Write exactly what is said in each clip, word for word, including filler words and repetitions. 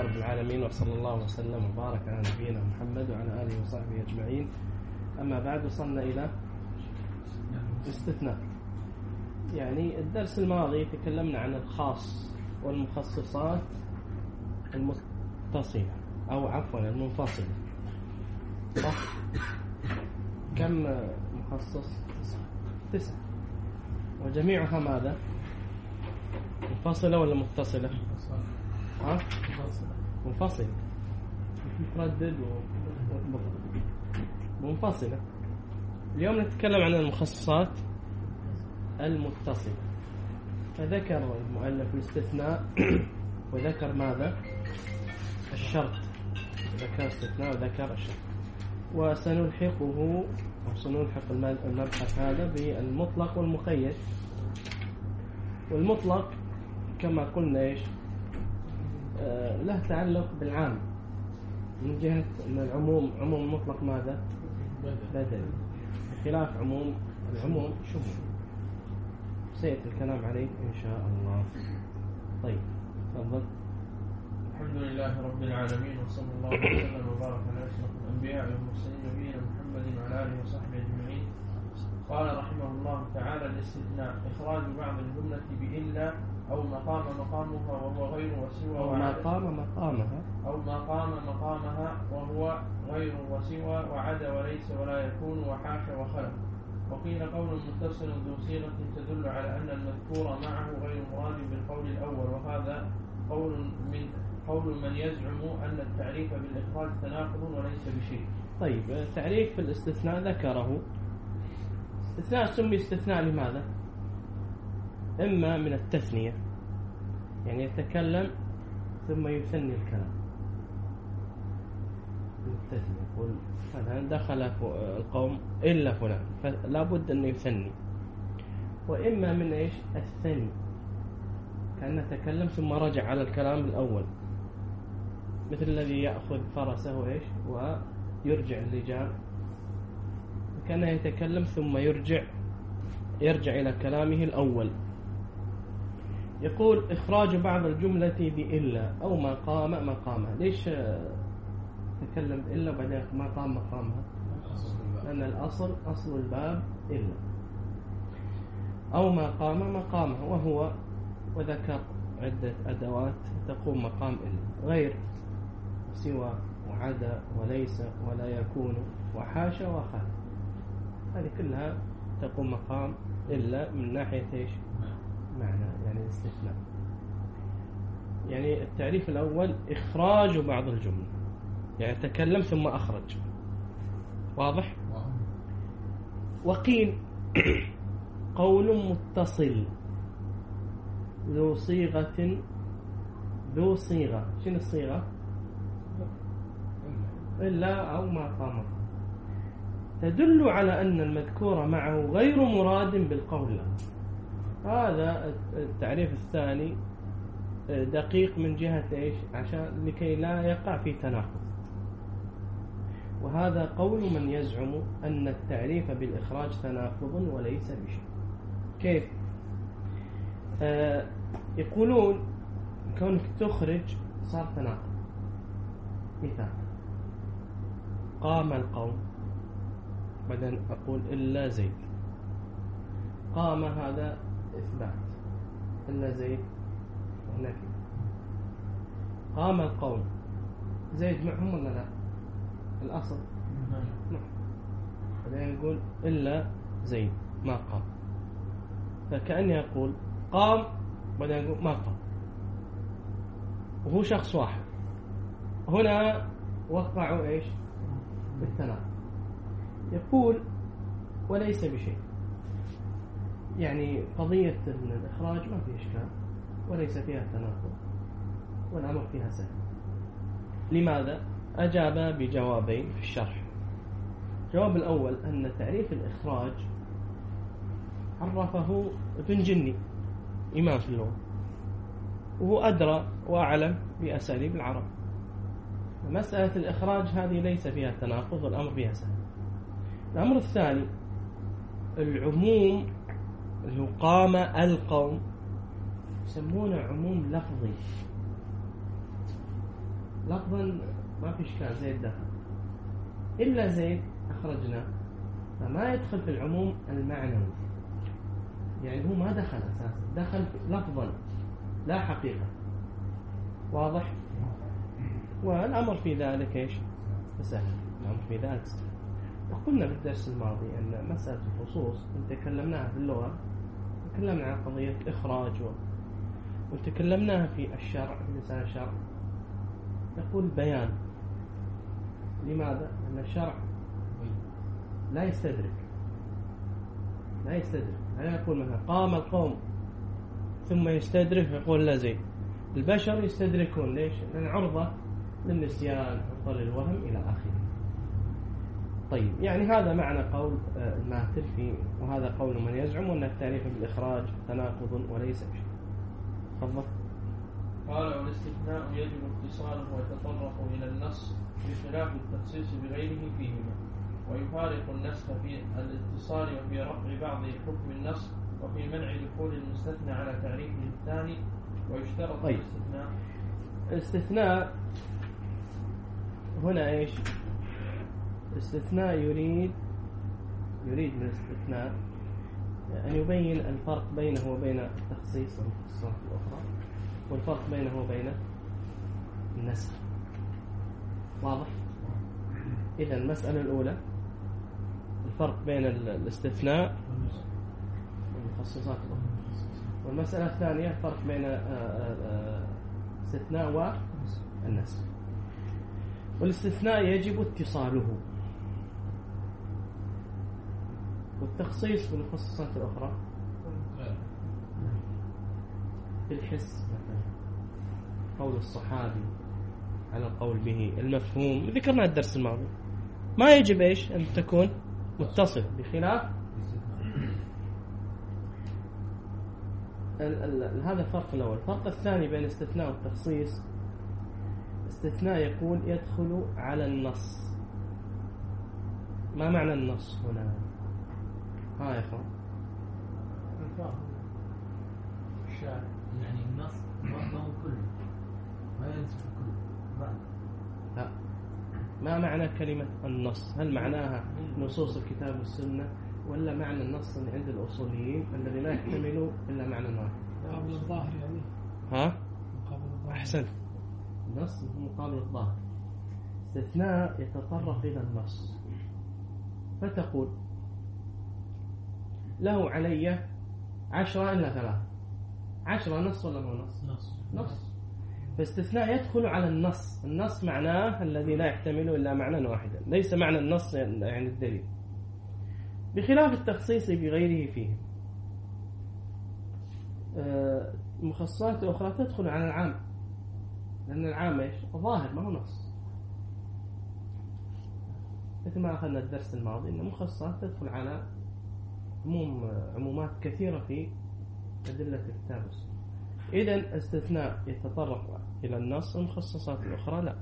رب العالمين، وصلى الله وسلم وبارك على نبينا محمد وعلى آله وصحبه أجمعين. أما بعد، وصلنا إلى استثناء. يعني الدرس الماضي تكلمنا عن الخاص والمخصصات المتصلة أو عفوا المنفصلة، صح؟ كم مخصص؟ تسعة، وجميعها ماذا؟ منفصلة ولا متصلة؟ ها؟ منفصلة. متردد منفصلة. اليوم نتكلم عن المخصصات المتصلة. فذكر المؤلف الاستثناء وذكر ماذا؟ الشرط. ذكر استثناء وذكر الشرط. وسنلحقه أو سنلحق المبحث هذا بالمطلق والمقيد. والمطلق كما قلنا إيش؟ آه له تعلق بالعام، من جهة أن العموم عموم المطلق ماذا؟ بدل، بخلاف عموم العموم شمول. سيأتي الكلام عليه إن شاء الله. طيب تفضل. الحمد لله رب العالمين، وصلى الله وسلم وبارك على أشرف الأنبياء والمرسلين نبينا محمد وعلى آله وصحبه أجمعين. قال رحمه الله تعالى: الاستثناء إخراج بعض الجملة بإلا أو مقام مقامها وهو غير وسوى، أو ما قام مقامها أو ما قام مقامها وهو غير وسوى، وعدا وليس ولا يكون وحاش وخلق. وقيل قول متصل ذو صيغة تدل على أن المذكور معه غير مراد بالقول الأول، وهذا قول من قول من يزعم أن التعريف بالإخراج تناقض وليس بشيء. طيب، تعريف في الاستثناء ذكره. استثناء سمي استثناء لماذا؟ إما من التثنية، يعني يتكلم ثم يثني الكلام، التثنية يقول مثلا دخل القوم إلا فلان، فلا بد أن يثني. وإما من إيش؟ الثني، كأنه تكلم ثم رجع على الكلام الأول، مثل الذي يأخذ فرسه إيش ويرجع اللجام، كأنه يتكلم ثم يرجع يرجع إلى كلامه الأول. يقول إخراج بعض الجملة بإلا أو ما قام مقامها. ليش تكلم إلا وبعدين ما قام مقامها؟ لأن الأصل أصل الباب إلا، أو ما قام مقامها وهو، وذكر عدة أدوات تقوم مقام إلا: غير، سوى، وعدا، وليس، ولا يكون، وحاشا، وخل. هذه كلها تقوم مقام إلا من ناحية إيش؟ معنى، يعني الاستثناء. يعني التعريف الأول إخراج بعض الجملة، يعني تكلم ثم أخرج. واضح؟ وقيل قول متصل ذو صيغة ذو صيغة. شنو الصيغة؟ إلا أو ما قام، تدل على أن المذكور معه غير مراد بالقول. هذا التعريف الثاني دقيق من جهة إيش؟ عشان لكي لا يقع في تناقض. وهذا قول من يزعم أن التعريف بالإخراج تناقض وليس بشيء. كيف؟ آه يقولون كونك تخرج صار تناقض. مثال: قام القوم، بعدين أقول إلا زيد. قام هذا إثبات، إلا زيد نفي. قام القوم، زيد معهم ولا لا؟ الأصل نعم. بعدين يقول إلا زيد ما قام، فكأني أقول قام بعدين يقول ما قام، وهو شخص واحد. هنا وقعوا إيش؟ بالتناقض. يقول وليس بشيء، يعني قضية الإخراج ما فيه إشكال وليس فيها تناقض والأمر فيها سهل. لماذا؟ أجاب بجوابين في الشرح. الجواب الأول أن تعريف الإخراج عرفه ابن جني، إمام في اللغة، وهو أدرى وأعلم بأساليب العرب. مسألة الإخراج هذه ليس فيها تناقض والأمر فيها سهل. الأمر الثاني العموم اللي هو قام القوم، يسمونه عموم لفظي. لفظا ما في إشكال، زيد دخل، إلا زيد أخرجنا، فما يدخل في العموم المعنوي، يعني هو ما دخل أساسا، دخل لفظا لا حقيقة. واضح؟ والأمر في ذلك إيش؟ سهل. الأمر في ذلك سهل. وقلنا بالدرس الماضي أن مسألة الخصوص تكلمناها في اللغة، تكلمنا عن قضية إخراج، وتكلمناها في الشرع، في لسان الشرع يقول بيان. لماذا؟ أن الشرع لا يستدرك، لا يستدرك، لا يقول مثلا قام القوم ثم يستدرك يقول لا زيد. البشر يستدركون، ليش؟ لأن عرضة للنسيان، عرضة للوهم إلى آخره. طيب، يعني هذا معنى قول الماثل في، وهذا قول من يزعم أن التعريف بالإخراج تناقض وليس بشيء. تفضل. قال والاستثناء يجب اتصاله ويتطرق إلى النص بخلاف التخصيص بغيره فيهما، ويفارق النسخ في الاتصال وفي رفع بعض حكم النص وفي منع دخول المستثنى على تعريفه الثاني. ويشترط طيب. الاستثناء الاستثناء هنا ايش؟ الاستثناء يريد يريد من الاستثناء أن يبين الفرق بينه وبين التخصيص والمخصصات الأخرى، والفرق بينه وبين النسخ. واضح؟ إذا المسألة الأولى الفرق بين الاستثناء والمخصصات الأخرى، والمسألة الثانية الفرق بين الاستثناء والنسخ. والاستثناء يجب اتصاله، والتخصيص بالمخصصات الأخرى بالحس مثلا، قول الصحابي على القول به، المفهوم ذكرنا الدرس الماضي، ما يجب إيش أن تكون متصل، بخلاف ال ال هذا الفرق الأول. الفرق الثاني بين الاستثناء والتخصيص، استثناء يقول يدخل على النص. ما معنى النص هنا؟ ها يا اخوان، الفاظ الشارع، يعني النص ما هو كله، ما ينسخ كله. لا، ما معنى كلمة النص؟ هل معناها نصوص الكتاب والسنة، ولا معنى النص اللي عند الأصوليين الذي لا يحتملوا إلا معنى واحد؟ مقابل الظاهر يعني. ها؟ مقابل الظاهر. أحسن. النص مقابل الظاهر. استثناء يتطرق إلى النص، فتقول له علي عشرة إلا ثلاثة. عشرة نص ولا مو نص؟ نص. نص. فاستثناء يدخل على النص. النص معناه الذي لا يحتمل إلا معنى واحدا، ليس معنى النص يعني الدليل، بخلاف التخصيص بغيره فيه. المخصصات الأخرى تدخل على العام، لأن العام إيش؟ ظاهر، ما هو نص. مثل ما أخذنا الدرس الماضي أن المخصصات تدخل على عموم عمومات كثيرة في أدلة الكتاب والسنة. إذن استثناء يتطرق إلى النص، المخصصات الأخرى لا.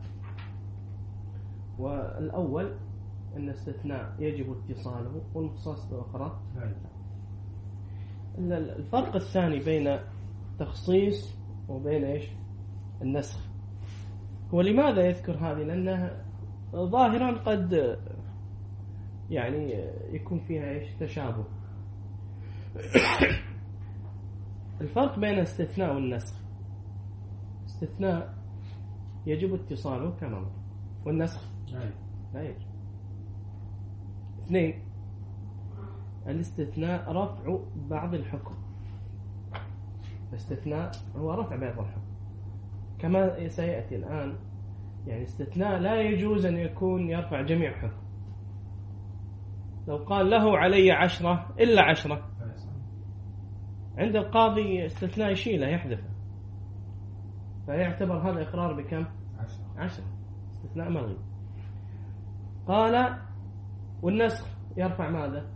والأول أن استثناء يجب اتصاله، والمخصصات الأخرى لا. الفرق الثاني بين التخصيص وبين إيش؟ النسخ. هو لماذا يذكر هذه؟ لأنها ظاهرا قد يعني يكون فيها إيش؟ تشابه. الفرق بين الاستثناء والنسخ، استثناء يجب اتصاله كما مر، والنسخ لا يجب. اثنين، الاستثناء رفع بعض الحكم. الاستثناء هو رفع بعض الحكم كما سيأتي الآن. يعني استثناء لا يجوز أن يكون يرفع جميع حكم. لو قال له علي عشرة إلا عشرة، عند القاضي استثناء يشيله يحذفه، فيعتبر هذا إقرار بكم؟ عشرة. استثناء ملغي. قال والنسخ يرفع ماذا؟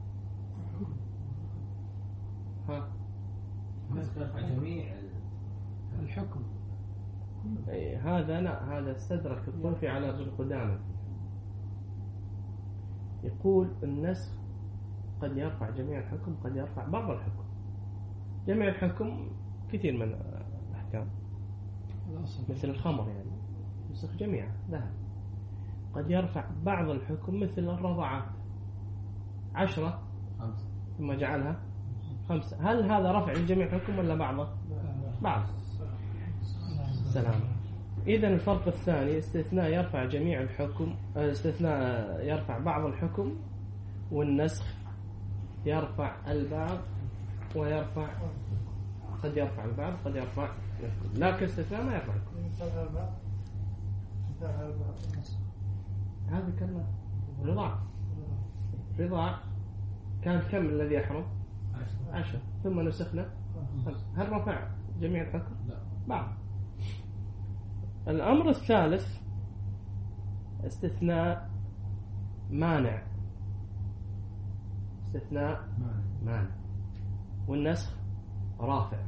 ها؟ النسخ يرفع جميع الحكم. أي هذا لا، هذا استدرك الطوفي على ذو القدامى. يقول النسخ قد يرفع جميع الحكم، قد يرفع بعض الحكم. جميع الحكم كثير من الأحكام، مثل الخمر يعني ينسخ جميعا ذهب. قد يرفع بعض الحكم مثل الرضاعات عشرة خمسة ثم جعلها خمسة، هل هذا رفع الجميع حكم ولا بعضه؟ بعض. سلام. إذن الفرق الثاني استثناء يرفع جميع الحكم، استثناء يرفع بعض الحكم، والنسخ يرفع البعض ويرفع، قد يرفع البعض قد يرفع الكل، لكن استثناء ما يرفع الكل. هذه كلمة رضاع. رضاع كان كم الذي يحرم؟ عشر ثم نسخنا. هل رفع جميع الحكم؟ لا بعض. الأمر الثالث استثناء مانع. استثناء مانع والنسخ رافع.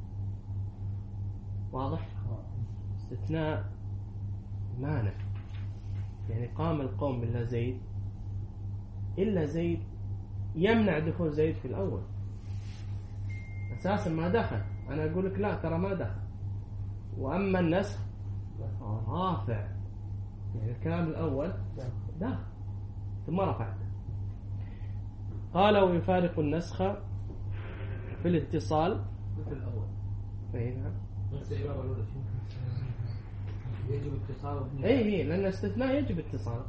واضح؟ استثناء مانع يعني قام القوم إلا زيد، إلا زيد يمنع دخول زيد في الأول، أساسا ما دخل. أنا أقول لك لا ترى ما دخل. وأما النسخ رافع يعني الكلام الأول دخل ثم رفعت. قال ويفارق النسخ في الاتصال مثل الأول. فهنا نفس العبارة الأولى يجب اتصال. أي هي لأن الاستثناء يجب اتصال.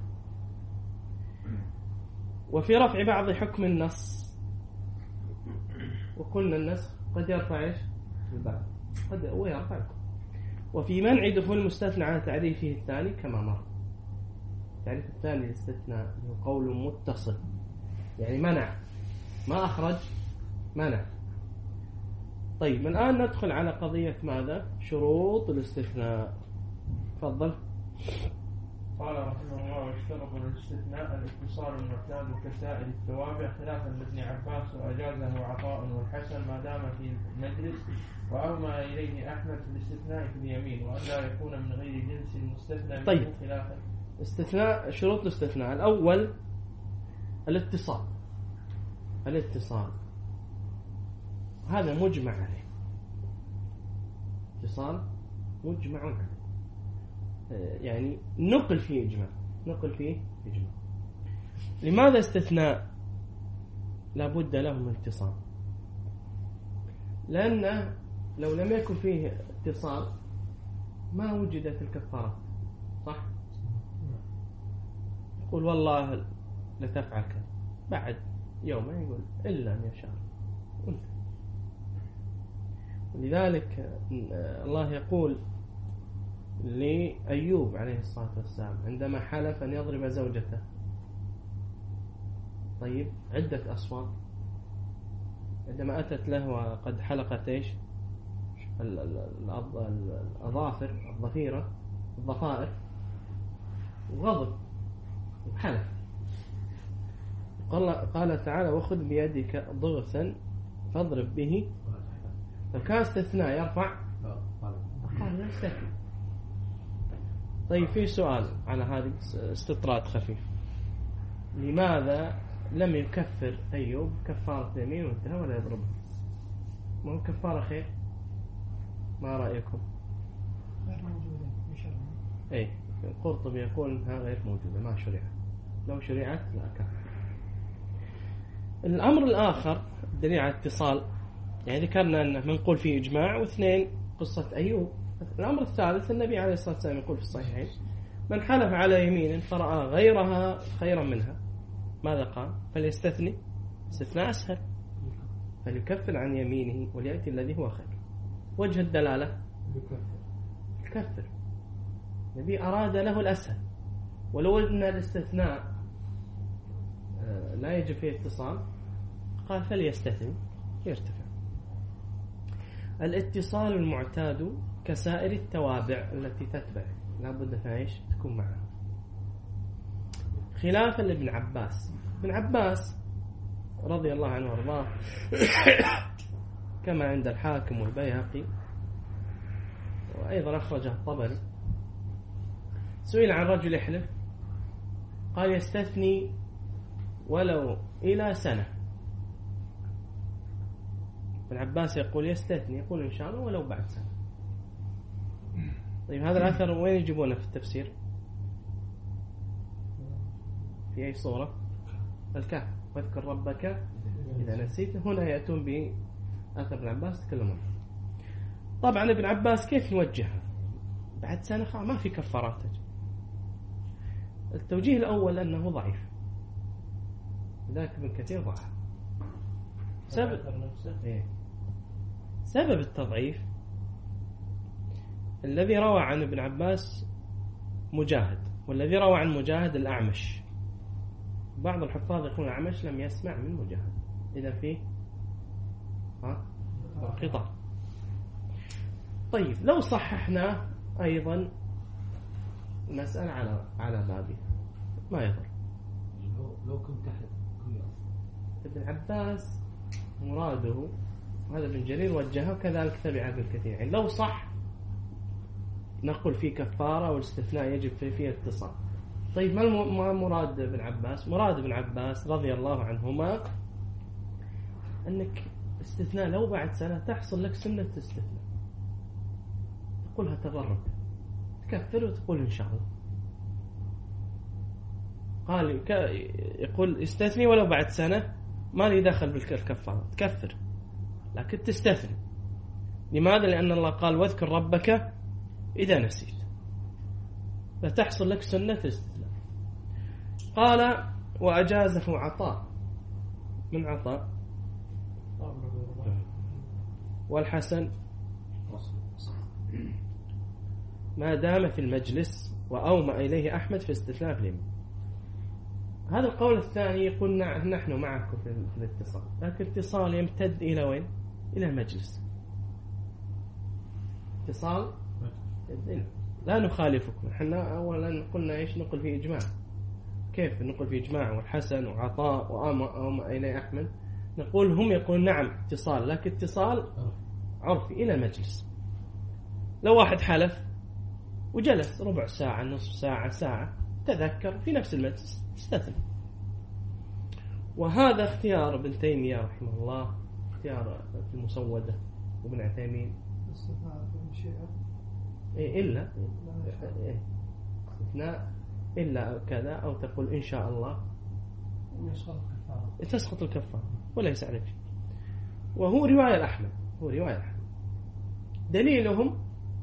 وفي رفع بعض حكم النص، وقلنا النسخ قد يرفع ايش؟ البعض قد ويرفع. وفي منع دخول المستثنى على تعريفه الثاني كما مر. التعريف الثاني الاستثناء هو قول متصل يعني منع، ما أخرج، منع. طيب الآن ندخل على قضية ماذا؟ شروط الاستثناء. تفضل. قال رحمه الله واشترط الاستثناء الاتصال المعتاد كسائر التوابع خلافا لابن عباس وأجازه عطاء والحسن ما دام في المجلس، وأومى إليه أحمد في الاستثناء في اليمين وأن لا يكون من غير جنس المستثنى منه. طيب. خلافا استثناء شروط الاستثناء الأول الاتصال. الاتصال هذا مجمع عليه. اتصال مجمع عليه يعني نقل فيه إجماع، نقل فيه إجماع. لماذا استثناء لابد له من اتصال؟ لأن لو لم يكن فيه اتصال ما وجدت الكفارة. صح؟ يقول والله لتفعل كذا، بعد يوم يقول إلا أن يشاء. ولذلك الله يقول لأيوب عليه الصلاة والسلام عندما حلف أن يضرب زوجته، طيب عدة أصوات، عندما أتت له وقد حلقت إيش الأظافر الضفيرة الضفائر وغضب وحلف. قال, قال تعالى وخذ بيدك ضغثا فاضرب به، فكان استثناء يرفع قال يستثنى. طيب في سؤال على هذه استطراد خفيف، لماذا لم يكفر أيوب كفارة يمين وانتهى ولا يضربه؟ ما هو كفارة خير؟ ما رأيكم؟ غير موجودة بشرع. أي القرطبي يقول إنها غير موجودة ما شرعت، لو شرعت لا كان. الأمر الآخر الدليل على اتصال، يعني ذكرنا أنه منقول فيه إجماع، واثنين قصة أيوب. الأمر الثالث النبي عليه الصلاة والسلام يقول في الصحيحين من حلف على يمين فرأى غيرها خيرا منها ماذا قال؟ فليستثني، استثناء أسهل، فليكفر عن يمينه وليأتي الذي هو خير. وجه الدلالة يكفر، النبي أراد له الأسهل. ولو أن الاستثناء لا يجب فيه اتصال قال فليستثني يرتفع. الاتصال المعتاد كسائر التوابع التي تتبع لا بد فايش تكون معها، خلافا لابن عباس. ابن عباس رضي الله عنه وارضاه كما عند الحاكم والبيهقي وأيضا أخرجه الطبري، سئل عن رجل يحلف قال يستثني ولو إلى سنة. ابن عباس يقول يستثني، يقول إن شاء الله ولو بعد سنة. طيب هذا الأثر وين يجيبونه في التفسير؟ في أي صورة؟ الكهف، واذكر ربك إذا نسيت. هنا يأتون بأثر ابن عباس تكلمون. طبعا ابن عباس كيف يوجهها؟ بعد سنة ما في كفارات. التوجيه الأول أنه ضعيف، ذاك ابن كثير ضعف. سبب إيه؟ سبب التضعيف الذي روى عن ابن عباس مجاهد، والذي روى عن مجاهد الأعمش. بعض الحفاظ يقولون الأعمش لم يسمع من مجاهد، إذا فيه ها انقطاع. طيب لو صححنا أيضا نسأل على على بابه ما يضر. لو لو كنت تحت ابن عباس مراده هذا ابن جرير وجهه كذلك تبع ابن كثير. يعني لو صح نقول في كفارة والاستثناء يجب فيه, فيه اتصال. طيب ما مراد ابن عباس؟ مراد ابن عباس رضي الله عنهما أنك استثناء لو بعد سنة تحصل لك سنة استثناء تقولها تبرك، تكفر وتقول إن شاء الله. قال يقول استثني ولو بعد سنة ما لي دخل بالكفارة، تكفر لكن تستثني. لماذا؟ لأن الله قال واذكر ربك إذا نسيت، فتحصل لك سنة استثناء. قال وأجازه عطاء من عطاء والحسن ما دام في المجلس، وأومأ إليه أحمد في استثناء في اليمين. هذا القول الثاني يقول نحن معكم في الاتصال، لكن الاتصال يمتد إلى وين؟ إلى المجلس. اتصال لا نخالفكم. احنا أولا قلنا إيش؟ نقل في إجماع. كيف نقل في إجماع والحسن وعطاء وأومأ إليه أحمد؟ نقول هم يقول نعم اتصال، لكن اتصال عرفي إلى المجلس. لو واحد حلف وجلس ربع ساعة نصف ساعة ساعة تذكر في نفس المجلس استثنى. وهذا اختيار ابن تيمية رحمه الله، اختيار المسودة وابن عثيمين. إيه إلا إيه استثناء إلا كذا، أو تقول إن شاء الله تسقط الكفارة وليس عليه شيء. وهو رواية الأحمد، هو رواية الأحمد. دليلهم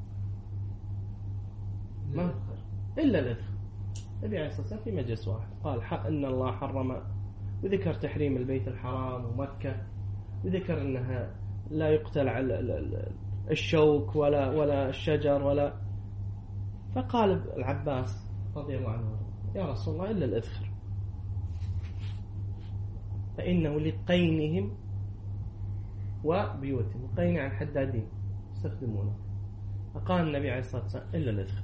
ما إلا الإدخال. النبي عليه الصلاة والسلام في مجلس واحد قال أن الله حرم، وذكر تحريم البيت الحرام ومكة، وذكر أنها لا يقتل على الشوك ولا ولا الشجر ولا. فقال العباس رضي الله عنه يا رسول الله إلا الإذخر فإنه لقينهم وبيوتهم، قين عن حدادين يستخدمونه. فقال النبي عليه الصلاة والسلام إلا الإذخر.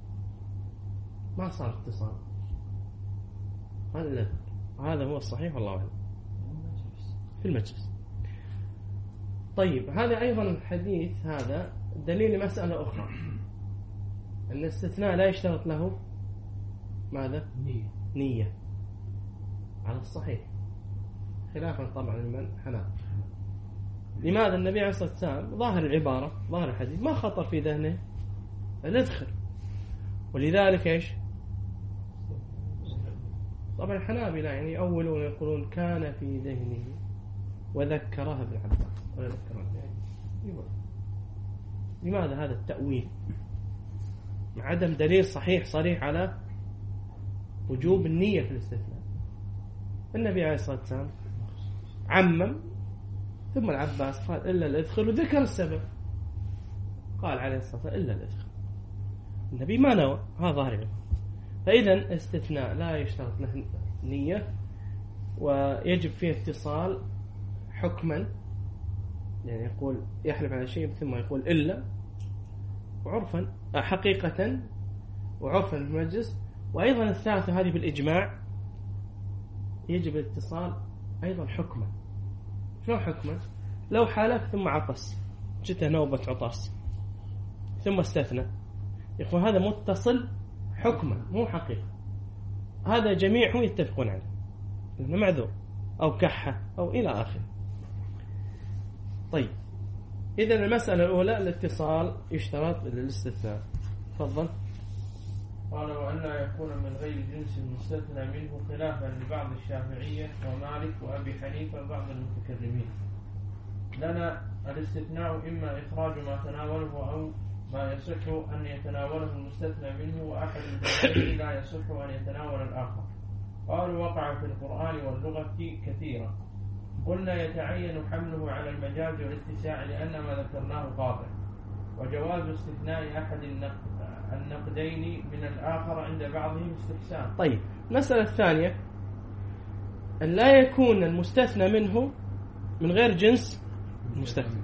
ما صار اتصال، قال الإذخر. هذا هو الصحيح والله أعلم في المجلس. طيب هذا أيضا الحديث هذا دليل مسألة أخرى، أن الاستثناء لا يشترط له ماذا؟ نية. نية على الصحيح، خلافا طبعا لمن حناه. لماذا؟ النبي عليه الصلاة والسلام ظاهر العبارة ظاهر الحديث ما خطر في ذهنه الإذخر، ولذلك إيش؟ طبعا الحنابلة يعني يؤولون يقولون كان في ذهنه وذكرها ابن عباس ولا ذكرها ابن. لماذا هذا التأويل مع عدم دليل صحيح صريح على وجوب النية في الاستثناء؟ النبي عليه الصلاة والسلام عمم، ثم العباس قال إلا الإذخر وذكر السبب، قال عليه الصلاة والسلام إلا الإذخر. النبي ما نوى، هذا ظاهر. فإذا استثناء لا يشترط له نية، ويجب فيه اتصال حكما، يعني يقول يحلف على شيء ثم يقول إلا، وعرفا حقيقة وعرفا في المجلس. وأيضا الثالثة هذه بالإجماع يجب الاتصال أيضا حكما. شو حكما؟ لو حالف ثم عطس، جته نوبة عطس ثم استثنى، يقول هذا متصل حكما مو حقيقة. هذا جميعهم يتفقون عليه لأنه معذور أو كحة أو إلى آخره. طيب إذا المسألة الأولى الاتصال يشترط للاستثناء. تفضل. قال وأن لا يكون من غير جنس المستثنى منه خلافا لبعض الشافعية ومالك وأبي حنيفة وبعض المتكلمين. لنا الاستثناء إما إخراج ما تناوله أو ما يصح أن يتناوله المستثنى منه، وأحد الجنسين لا يصح أن يتناول الآخر. قالوا وقع في القرآن واللغة كثيرا. قلنا يتعين حمله على المجاز والاتساع لأن ما ذكرناه قاطع، وجواز استثناء أحد النقدين من الآخر عند بعضهم استحسان. طيب، المسألة الثانية أن لا يكون المستثنى منه من غير جنس المستثنى،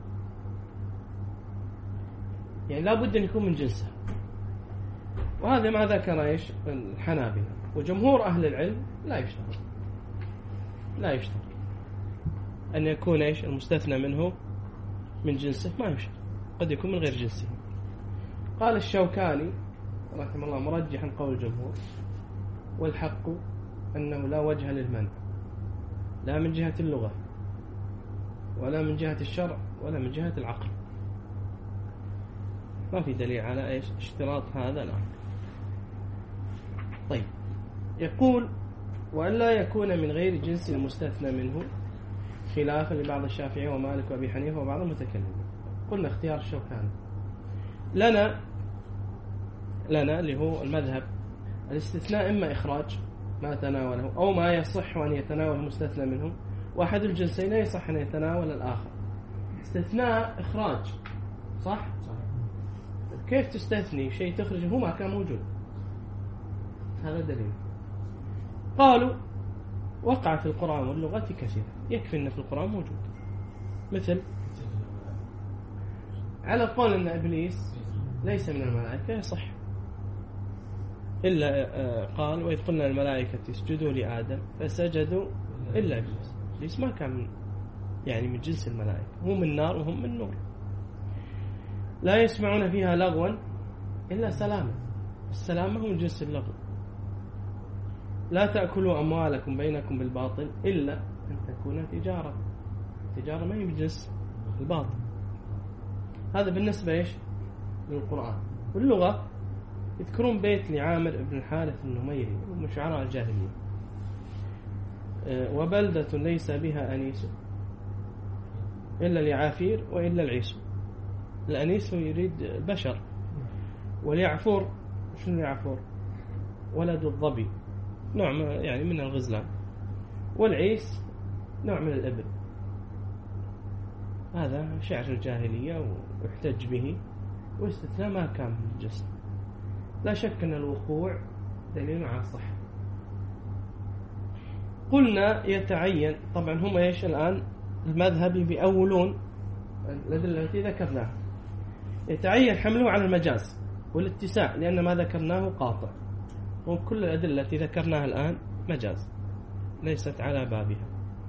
يعني لا بد أن يكون من جنسه، وهذا ما ذكر إيش الحنابلة وجمهور أهل العلم لا يشترط لا يشترط أن يكون إيش المستثنى منه من جنسه، ما يشترط، قد يكون من غير جنسه. قال الشوكاني رحمه الله مرجحا قول الجمهور، والحق أنه لا وجه للمنع، لا من جهة اللغة ولا من جهة الشرع ولا من جهة العقل، ما في دليل على إيش اشتراط هذا. لا. طيب، يقول وأن لا يكون من غير جنس المستثنى منه خلافا لبعض الشافعي ومالك وأبي حنيفة وبعض المتكلمين. قلنا اختيار الشوكاني. لنا لنا اللي هو المذهب الاستثناء إما إخراج ما تناوله أو ما يصح أن يتناول المستثنى منه، واحد الجنسين لا يصح أن يتناول الآخر. استثناء إخراج، صح؟ كيف تستثني شيء تخرجه هو ما كان موجود؟ هذا دليل. قالوا وقع في القرآن واللغة كثيرا، يكفي أن في القرآن موجود، مثل على قول أن إبليس ليس من الملائكة يصح، إلا قال وإذ قلنا الملائكة اسجدوا لآدم فسجدوا إلا إبليس. إبليس ما كان من يعني من جنس الملائكة، هو من نار وهم من نور. لا يسمعون فيها لغوا إلا سلاما، السلام هو من جنس اللغو. لا تأكلوا أموالكم بينكم بالباطل إلا أن تكون تجارة، تجارة ما هي من جنس الباطل. هذا بالنسبة إيش للقرآن. واللغة يذكرون بيت لعامر بن الحارث النميري من شعراء الجاهلية، وبلدة ليس بها أنيس إلا العافير وإلا العيسو. الأنيس يريد البشر، واليعفور شنو اليعفور؟ ولد الظبي، نوع يعني من الغزلان، والعيس نوع من الإبل. هذا شعر الجاهلية ويحتج به، واستثناء ما كان من الجسم. لا شك أن الوقوع دليل على الصحة. قلنا يتعين، طبعا هم إيش الآن المذهب بيأولون الأدلة التي ذكرناها، يتعين حمله على المجاز والاتساع لأن ما ذكرناه قاطع، وكل الأدلة التي ذكرناها الآن مجاز ليست على بابها.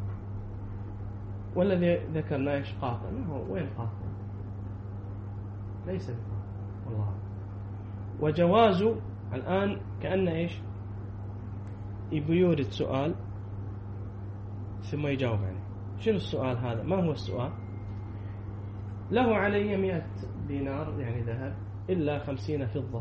والذي ذكرناه إيش قاطع، ما هو وين قاطع؟ ليس بقاطع والله. وجوازه الآن كأن إيش يبي يورد سؤال ثم يجاوب عليه. شنو السؤال هذا؟ ما هو السؤال؟ له علي مئة دينار يعني ذهب إلا خمسين فضة.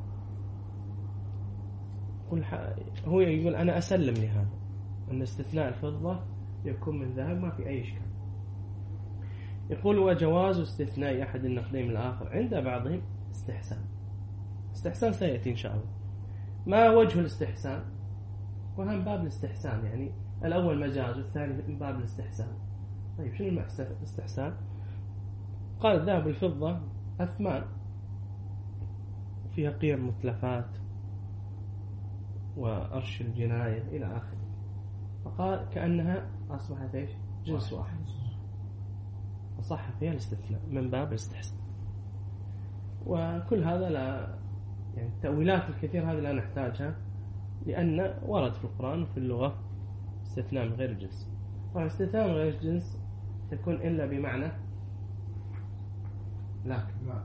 هو يقول أنا أسلم لهذا أن استثناء الفضة يكون من ذهب ما في أي إشكال. يقول وجواز استثناء أحد النقدين من الآخر عند بعضهم استحسان. استحسان سيأتي إن شاء الله. ما وجه الاستحسان؟ وهم باب الاستحسان، يعني الأول مجاز والثاني من باب الاستحسان. طيب شنو الاستحسان؟ قال الذهب والفضة أثمان فيها قير متلفات وأرش الجناية إلى آخره، فقال كأنها أصبحت إيش جنس واحد، وصح فيها الاستثناء من باب الاستحسان. وكل هذا لا يعني التأويلات الكثير هذه لا نحتاجها، لأن ورد في القرآن وفي اللغة استثناء من غير الجنس. طبعا استثناء من غير الجنس تكون إلا بمعنى لكن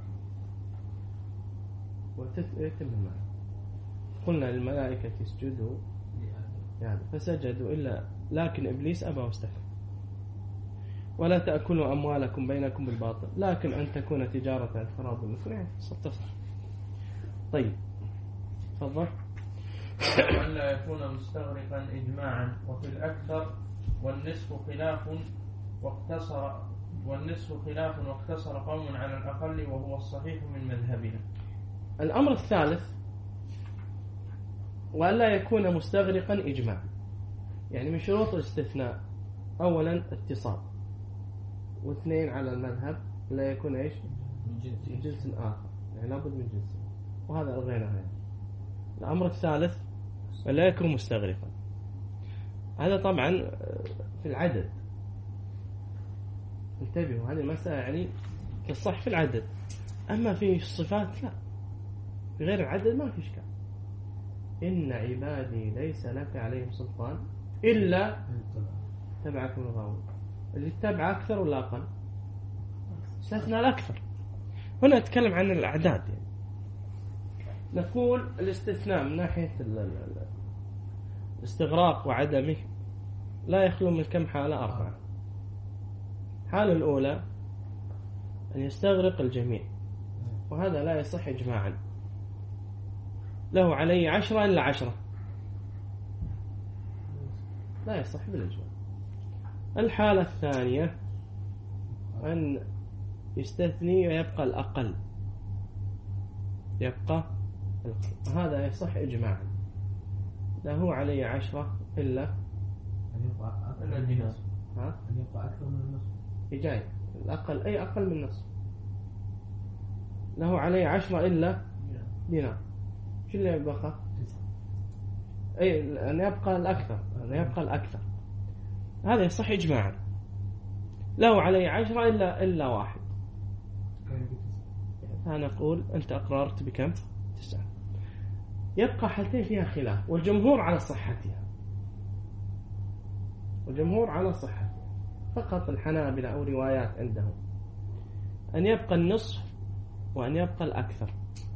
وتتم المعنى. قلنا للملائكة اسجدوا يعني فسجدوا إلا لكن إبليس أبى واستكبر. ولا تأكلوا أموالكم بينكم بالباطل لكن أن تكون تجارة عن تراض منكم، يعني تصح. طيب تفضل. وأن لا يكون مستغرقا إجماعا. وفي الأكثر والنصف خلاف واقتصر والنصف خلاف واقتصر قوم على الأقل وهو الصحيح من مذهبنا. الأمر الثالث وأن لا يكون مستغرقا إجماعا، يعني من شروط الاستثناء أولا اتصال، واثنين على المذهب لا يكون إيش من جنس آخر، يعني لابد من جنس، وهذا ألغيناه يعني. الأمر الثالث لا يكون مستغرقا، هذا طبعا في العدد، انتبهوا هذه المسألة يعني تصح في العدد، أما في الصفات لا، في غير العدد ما في إشكال. إن عبادي ليس لك عليهم سلطان إلا تبعك من الغاوون. اللي اتبع أكثر ولا أقل؟ استثنى الأكثر. هنا أتكلم عن الأعداد، يعني نقول الاستثناء من ناحية الاستغراق وعدمه لا يخلو من كم حالة؟ أربعة. الحالة الأولى أن يستغرق الجميع، وهذا لا يصح إجماعا، له علي عشرة إلا عشرة، لا يصح بالإجماع. الحالة الثانية أن يستثني ويبقى الأقل، يبقى الأقل. هذا يصح إجماعا، له علي عشرة إلا أن يبقى أكثر إلا من دينار. النصف. ها؟ أن يبقى أكثر من النصف. جاي الأقل، أي أقل من نصف، له علي عشرة إلا دينار. شو اللي يبقى؟ أي أن يبقى الأكثر، أن يبقى الأكثر، هذا يصح إجماعا. له علي عشرة إلا إلا واحد، فنقول أنت أقررت بكم؟ تسعة. يبقى حالتين فيها خلاف، والجمهور على صحتها، والجمهور على صحتها، فقط الحنابلة أو روايات عندهم أن يبقى النصف وأن يبقى الأكثر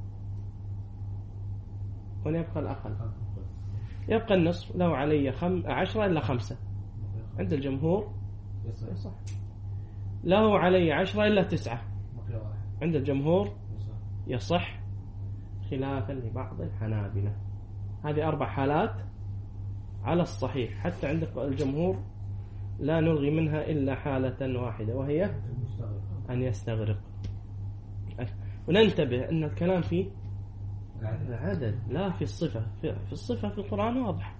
وأن يبقى الأقل. يبقى النصف له علي خم... عشرة إلا خمسة، عند الجمهور يصح. له علي عشرة إلا تسعة، عند الجمهور يصح، خلافا لبعض الحنابلة. هذه أربع حالات على الصحيح، حتى عند الجمهور لا نلغي منها إلا حالة واحدة، وهي أن يستغرق. وننتبه أن الكلام فيه العدد لا في الصفة. في الصفة في القرآن واضح.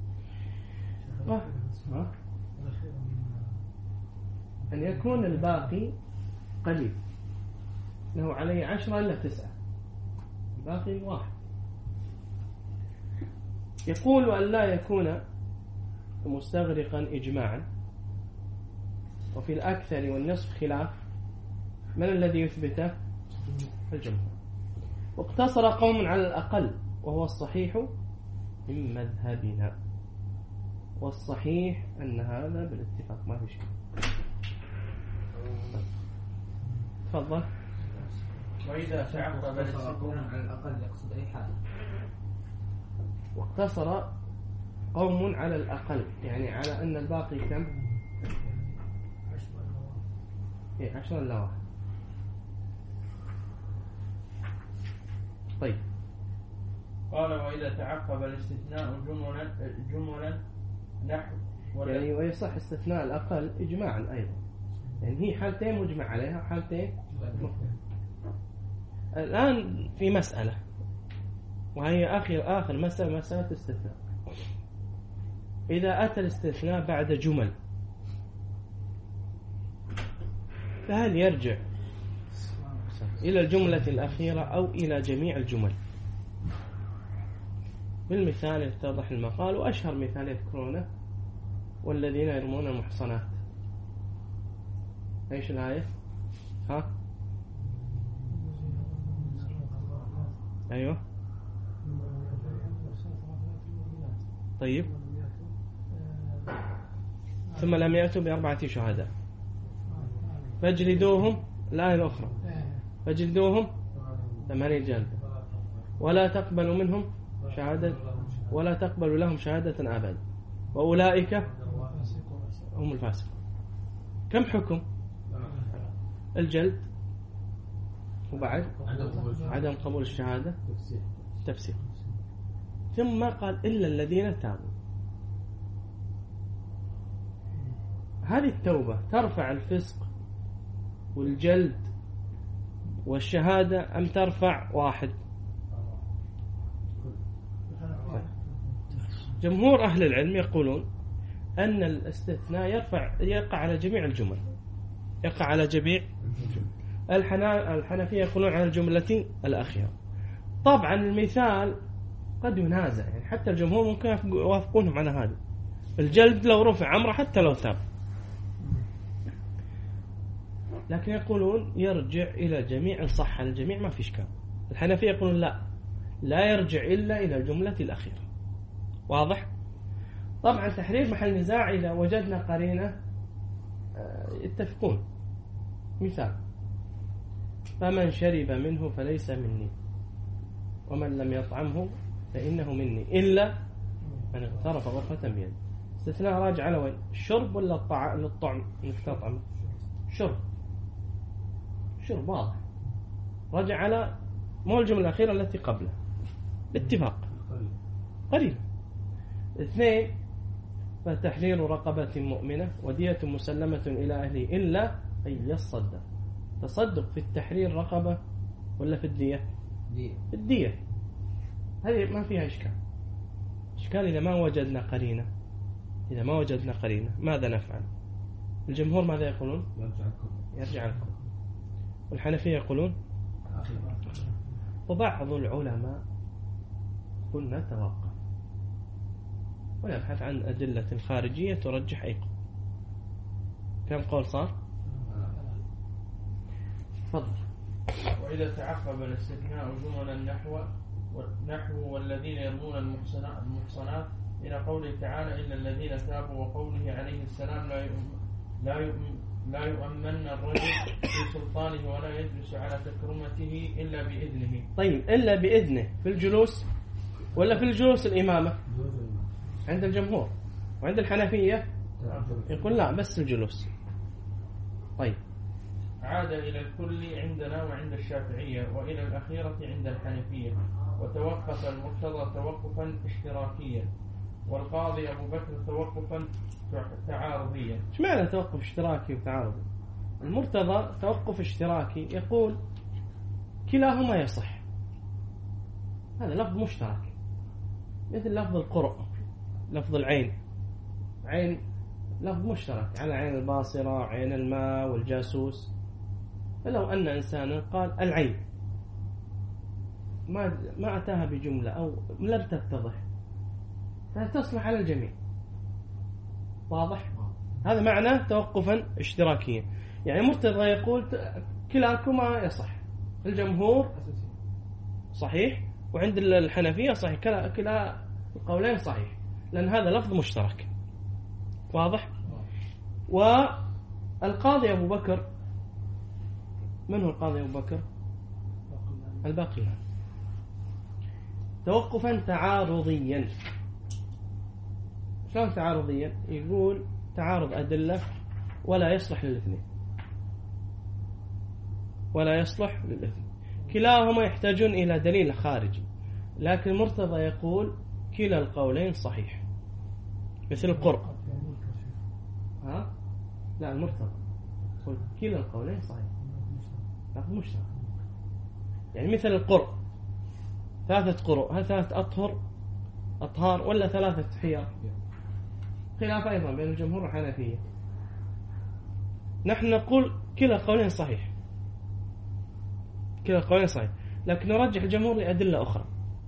أن يكون الباقي قليل، له عليه عشرة إلا تسعة، الباقي واحد. يقول وأن لا يكون مستغرقا إجماعا. وفي الأكثر والنصف خلاف، من الذي يثبته؟ الجمهور. واقتصر قوم على الأقل وهو الصحيح من مذهبنا، والصحيح أن هذا بالاتفاق ما في شيء. تفضل. وإذا تعقب الاستثناء على الأقل يقصد أي حال؟ واقتصر قوم على الأقل، يعني على أن الباقي كم؟ إيه عشرة إلا واحد. طيب قال وإذا تعقب الاستثناء جملا جملا نحو يعني ويصح استثناء الأقل إجماعا أيضا، يعني هي حالتين مجمع عليها، حالتين مختلفة. الآن في مسألة، وهي آخر آخر مسألة، مسألة استثناء. إذا أتى الاستثناء بعد جمل، فهل يرجع إلى الجملة الأخيرة أو إلى جميع الجمل؟ بالمثال يتضح المقال، وأشهر مثال يذكرونه والذين يرمون المحصنات. ايش الآية؟ ها؟ ايوه. طيب ثم لم يأتوا بأربعة شهداء فاجلدوهم. الآية الأخرى فاجلدوهم ثمانية جلدة ولا تقبلوا منهم شهادة ولا تقبلوا لهم شهادة أبدا وأولئك هم الفاسقون. كم حكم؟ الجلد وبعد عدم قبول الشهادة تفسير. ثم قال إلا الذين تابوا. هذه التوبة ترفع الفسق والجلد والشهادة أم ترفع واحد؟ جمهور أهل العلم يقولون أن الاستثناء يرفع يقع على جميع الجمل، يقع على جميع الحنا... الحنفية يقولون على الجملة الأخيرة. طبعا المثال قد ينازع، يعني حتى الجمهور ممكن يوافقونهم على هذا. الجلد لو رفع عمره حتى لو تاب، لكن يقولون يرجع إلى جميع الصحة الجميع ما في إشكال. الحنفية يقولون لا، لا يرجع إلا إلى الجملة الأخيرة. واضح؟ طبعا تحرير محل نزاع إذا وجدنا قرينة يتفقون. مثال: فمن شرب منه فليس مني ومن لم يطعمه فإنه مني إلا من اغترف غرفة بيده. استثناء راجع على وين؟ الشرب ولا الطعام؟ للطعم انك تطعم شرب، شرب واضح. رجع على مو الجملة الأخيرة التي قبلها باتفاق قليل. اثنين: فتحرير رقبة مؤمنة ودية مسلمة إلى أهله إلا أن يصدق. تصدق في التحرير رقبة ولا في الدية؟ في الدية. هذه ما فيها إشكال. إشكال إذا ما وجدنا قرينة. إذا ما وجدنا قرينة ماذا نفعل؟ الجمهور ماذا يقولون؟ يرجع لكم. والحنفية يقولون. وبعض العلماء قلنا توقف ونبحث عن أدلة خارجية ترجح أي قول. كم قول صار؟ تفضل. وإذا تعقب الاستثناء جملا نحو نحو والذين يرمون المحصنات إلى قوله تعالى إلا الذين تابوا، وقوله عليه السلام لا يؤمن لا يؤمن لا يؤمن الرجل في سلطانه ولا يجلس على تكرمته إلا بإذنه. طيب إلا بإذنه في الجلوس ولا في الجلوس الإمامة؟ عند الجمهور. وعند الحنفية يقول لا بس الجلوس. طيب عاد إلى الكل عندنا وعند الشافعية وإلى الأخيرة عند الحنفية. وتوقف المرتضى توقفا اشتراكيا والقاضي أبو بكر توقفا تعارضيا. ايش معنى توقف اشتراكي وتعارضي؟ المرتضى توقف اشتراكي يقول كلاهما يصح، هذا لفظ مشترك، مثل لفظ القرء، لفظ العين. عين لفظ مشترك على عين الباصرة وعين الماء والجاسوس. فلو أن إنسانا قال العين ما ما أتاها بجملة أو لم تتضح فتصلح على الجميع. واضح؟ هذا معنى توقفا اشتراكيا. يعني مرتضى يقول كلاكما يصح، الجمهور صحيح وعند الحنفية صحيح، كلا كلا القولين صحيح لأن هذا لفظ مشترك. واضح؟ والقاضي أبو بكر، من هو القاضي أبو بكر؟ الباقلاني، توقفا تعارضيا. شلون تعارضيا؟ يقول تعارض أدلة ولا يصلح للاثنين، ولا يصلح للاثنين، كلاهما يحتاجون إلى دليل خارجي. لكن مرتضى يقول كلا القولين صحيح، مثل القرء. ها؟ لا المرتضى يقول كلا القولين صحيح، لكن مشترك. يعني مثل القرء، ثلاثة قرء، هل ثلاثة أطهر أطهار ولا ثلاثة حيار؟ خلاف أيضا بين الجمهور والحنفية. نحن نقول كلا قولين صحيح، كلا قولين صحيح، لكن نرجح الجمهور لأدلة أخرى.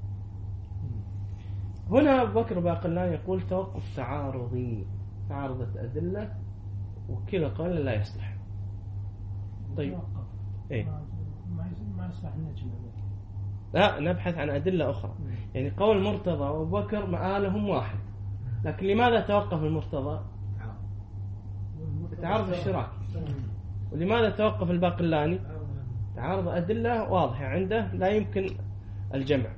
هنا أبو بكر باقلاني يقول توقف تعارضي، تعارضت أدلة وكلا قول لا يصلح. طيب إيه؟ ما يصلح النجم. لا، نبحث عن أدلة أخرى. يعني قول مرتضى وأبو بكر مآلهم واحد، لكن لماذا توقف المرتضى؟ تعارض اشتراك. ولماذا توقف الباقلاني؟ تعارض أدلة واضحة عنده لا يمكن الجمع.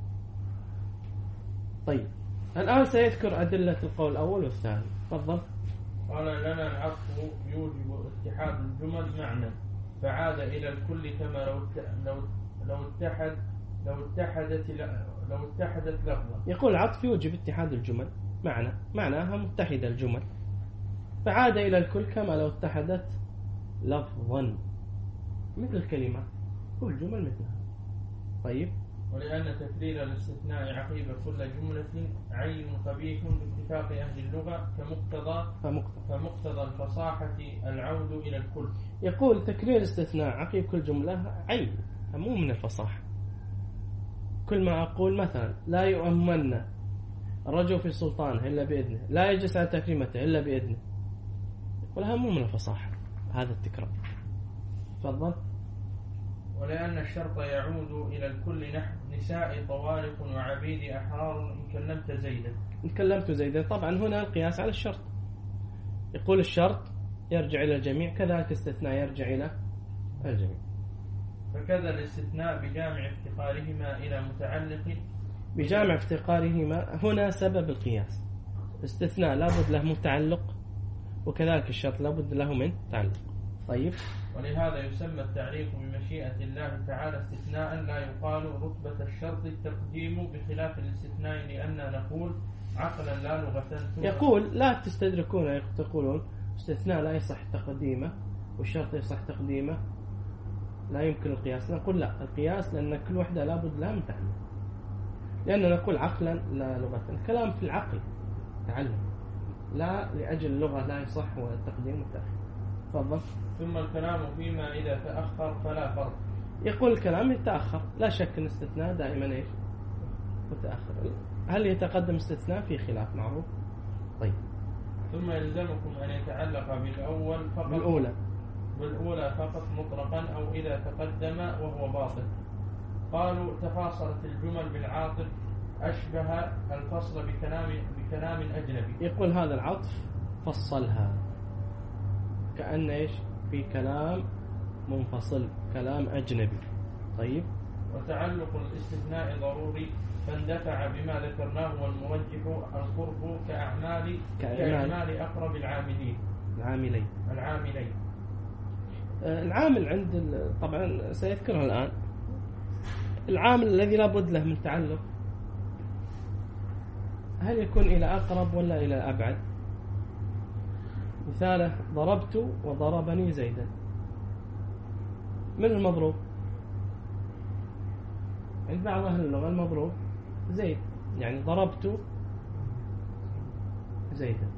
طيب الآن سيذكر أدلة القول الأول والثاني. تفضل. قال لنا العطف يوجب اتحاد الجمل معنى فعاد إلى الكل كما لو لو لو اتحد لو اتحدت لو اتحدت لفظا. يقول العطف يوجب اتحاد الجمل، معنى معناها متحدة الجمل، فعاد إلى الكل كما لو اتحدت لفظا، مثل كلمة كل جمل مثلها. طيب، ولأن تكرير الاستثناء عقيب كل جملة عين قبيح باتفاق أهل اللغة كمقتضى فمقتضى فمقتضى الفصاحة العود إلى الكل. يقول تكرير استثناء عقيب كل جملة عين، مو من الفصاحة. كل ما أقول مثلا لا يؤمن الرجل في سلطانه إلا بإذنه، لا يجلس على تكريمته إلا بإذنه، يقولها مو من الفصاحة هذا التكرار. تفضل. ولأن الشرط يعود إلى الكل نحو نساء طوارق وعبيد أحرار إن كلمت زيدا. إن كلمت زيدا، طبعا هنا القياس على الشرط. يقول الشرط يرجع إلى الجميع، كذلك استثناء يرجع إلى الجميع. فكذا الاستثناء بجامع افتقارهما إلى متعلق بجامع افتقارهما، هنا سبب القياس. استثناء لابد له متعلق، وكذلك الشرط لابد له من تعلق. طيب، ولهذا يسمى التعليق بمشيئة الله تعالى استثناء، لا يقال رتبة الشرط التقديم بخلاف الاستثناء، لأننا نقول عقلا لا لغة. يقول لا تستدركون، تقولون استثناء لا يصح تقديمه والشرط يصح تقديمه، لا يمكن القياس. نقول لا، القياس لأن كل وحدة لابد لها من تعلق، لأننا نقول عقلا لا لغة. الكلام في العقل تعلم، لا لأجل اللغة لا يصح والتقديم والتأخير. تفضل. ثم الكلام فيما إذا تأخر فلا فرق. يقول الكلام يتأخر، لا شك أن الاستثناء دائما إيش؟ متأخر. هل يتقدم استثناء؟ في خلاف معروف. طيب، ثم يلزمكم أن يتعلق بالأول فقط بالأولى بالأولى فقط مطلقا، أو إذا تقدم وهو باطل. قالوا تفاصلت الجمل بالعاطف أشبه الفصل بكلام بكلام أجنبي. يقول هذا العطف فصلها، كأن إيش؟ في كلام منفصل، كلام أجنبي. طيب، وتعلق الاستثناء ضروري، فاندفع بما ذكرناه والمرجح القرب كأعمال كأعمال أقرب العاملين العاملين العاملين العامل عند طبعا سيذكرها الآن. العامل الذي لا بد له من تعلق، هل يكون إلى أقرب ولا إلى أبعد؟ مثاله ضربت وضربني زيدا، من المضروب؟ عند بعض أهل اللغة المضروب زيد، يعني ضربت زيدا،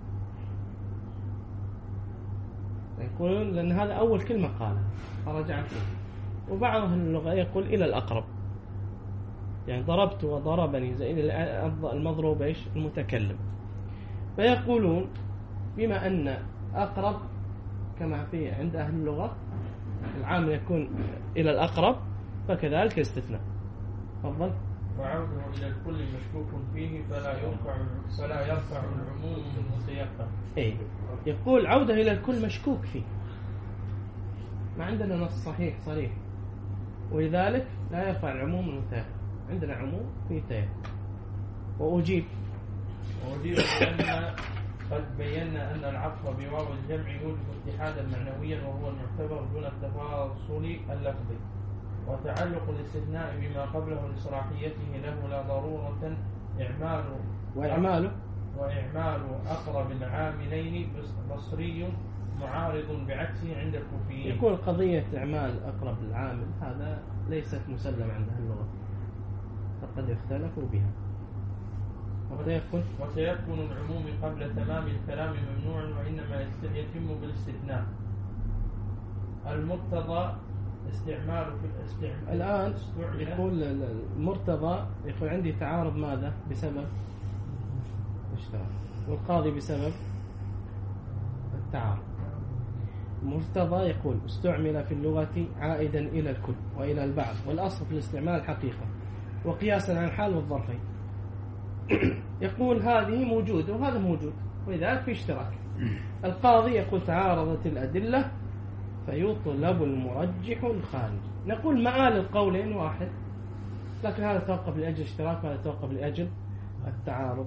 يقولون لأن هذا أول كلمة قالها فرجع فيه. وبعض أهل اللغة يقول إلى الأقرب، يعني ضربت وضربني زيد، المضروب إيش؟ المتكلم. فيقولون بما أن أقرب كما في عند أهل اللغة العامل يكون إلى الأقرب، فكذلك الاستثناء. تفضل. وعوده إلى الكل مشكوك فيه فلا يرفع فلا يرفع العموم من متيقن. إيه، يقول عوده إلى الكل مشكوك فيه، ما عندنا نص صحيح صريح، ولذلك لا يرفع العموم من متيقن. عندنا عموم في تيقن. وأجيب وأجيب بأن قد بينا أن العطف بواو الجمع يوجب اتحادا معنويا، وهو المعتبر دون التفاصل اللفظي. وتعلق الاستثناء بما قبله لصلاحيته له لا ضرورة إعمال وإعماله وإعمال أقرب العاملين بصري معارض بعكسه عند الكوفيين. يقول قضية إعمال أقرب العامل هذا ليست مسلمة عند أهل اللغة، فقد اختلفوا بها. وسيكون وسيكون العموم قبل تمام الكلام ممنوع، وإنما يتم بالاستثناء. المقتضى استعمال في الاستعمال. الآن يقول المرتضى، يقول عندي تعارض ماذا؟ بسبب اشتراك، والقاضي بسبب التعارض. مرتضى يقول استعمل في اللغة عائدا إلى الكل وإلى البعض، والأصل في الاستعمال حقيقة وقياسا عن الحال والظرفين. يقول هذه موجودة وهذا موجود، ولذلك في اشتراك. القاضي يقول تعارضت الأدلة فيطلب المرجح الخارج. نقول مآل القولين واحد، لكن هذا توقف لأجل اشتراك وهذا توقف لأجل التعارض.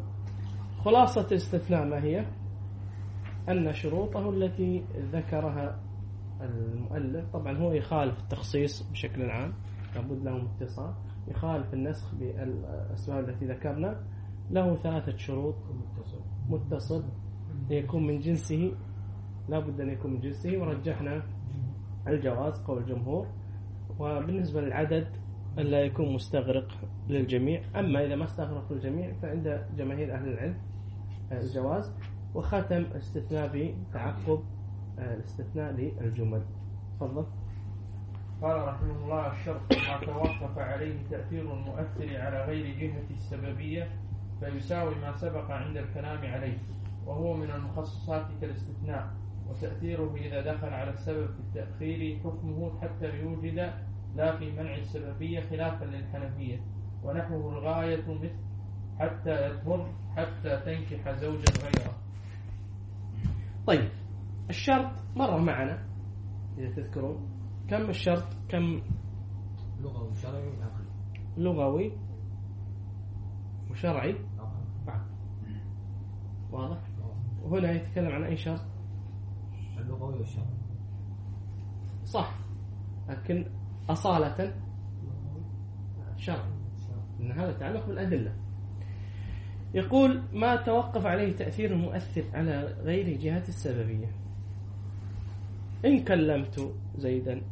خلاصة الاستثناء ما هي؟ أن شروطه التي ذكرها المؤلف طبعا هو يخالف التخصيص بشكل عام، لابد له اتصال، يخالف النسخ بالأسباب التي ذكرنا، له ثلاثة شروط: متصل، يكون من جنسه، لابد أن يكون من جنسه، ورجحنا الجواز قول الجمهور. وبالنسبة للعدد ألا يكون مستغرق للجميع، أما إذا ما استغرق للجميع فعند جماهير أهل العلم الجواز. وختم استثناء بتعقب الاستثناء للجمل. تفضل. قال رحمه الله: الشرط ما توقف عليه تأثير المؤثر على غير جهة السببية فيساوي ما سبق عند الكلام عليه، وهو من المخصصات كالاستثناء، وتأثيره إذا دخل على السبب في التأخير حكمه حتى يوجد لا في منع السببية خلافا للحنفية، ونحوه الغاية مثل حتى يطهر حتى تنكح زوجا غيره. طيب، الشرط مرة معنا إذا تذكرون، كم الشرط؟ كم؟ لغوي وشرعي وعقلي. لغوي وشرعي بعد. واضح؟ وهنا يتكلم عن أي شرط؟ اللغوي والشرعي. صح، لكن أصالة شرعي، إن هذا تعلق بالأدلة. يقول: ما توقف عليه تأثير المؤثر على غير جهة السببية. إن كلمت زيدا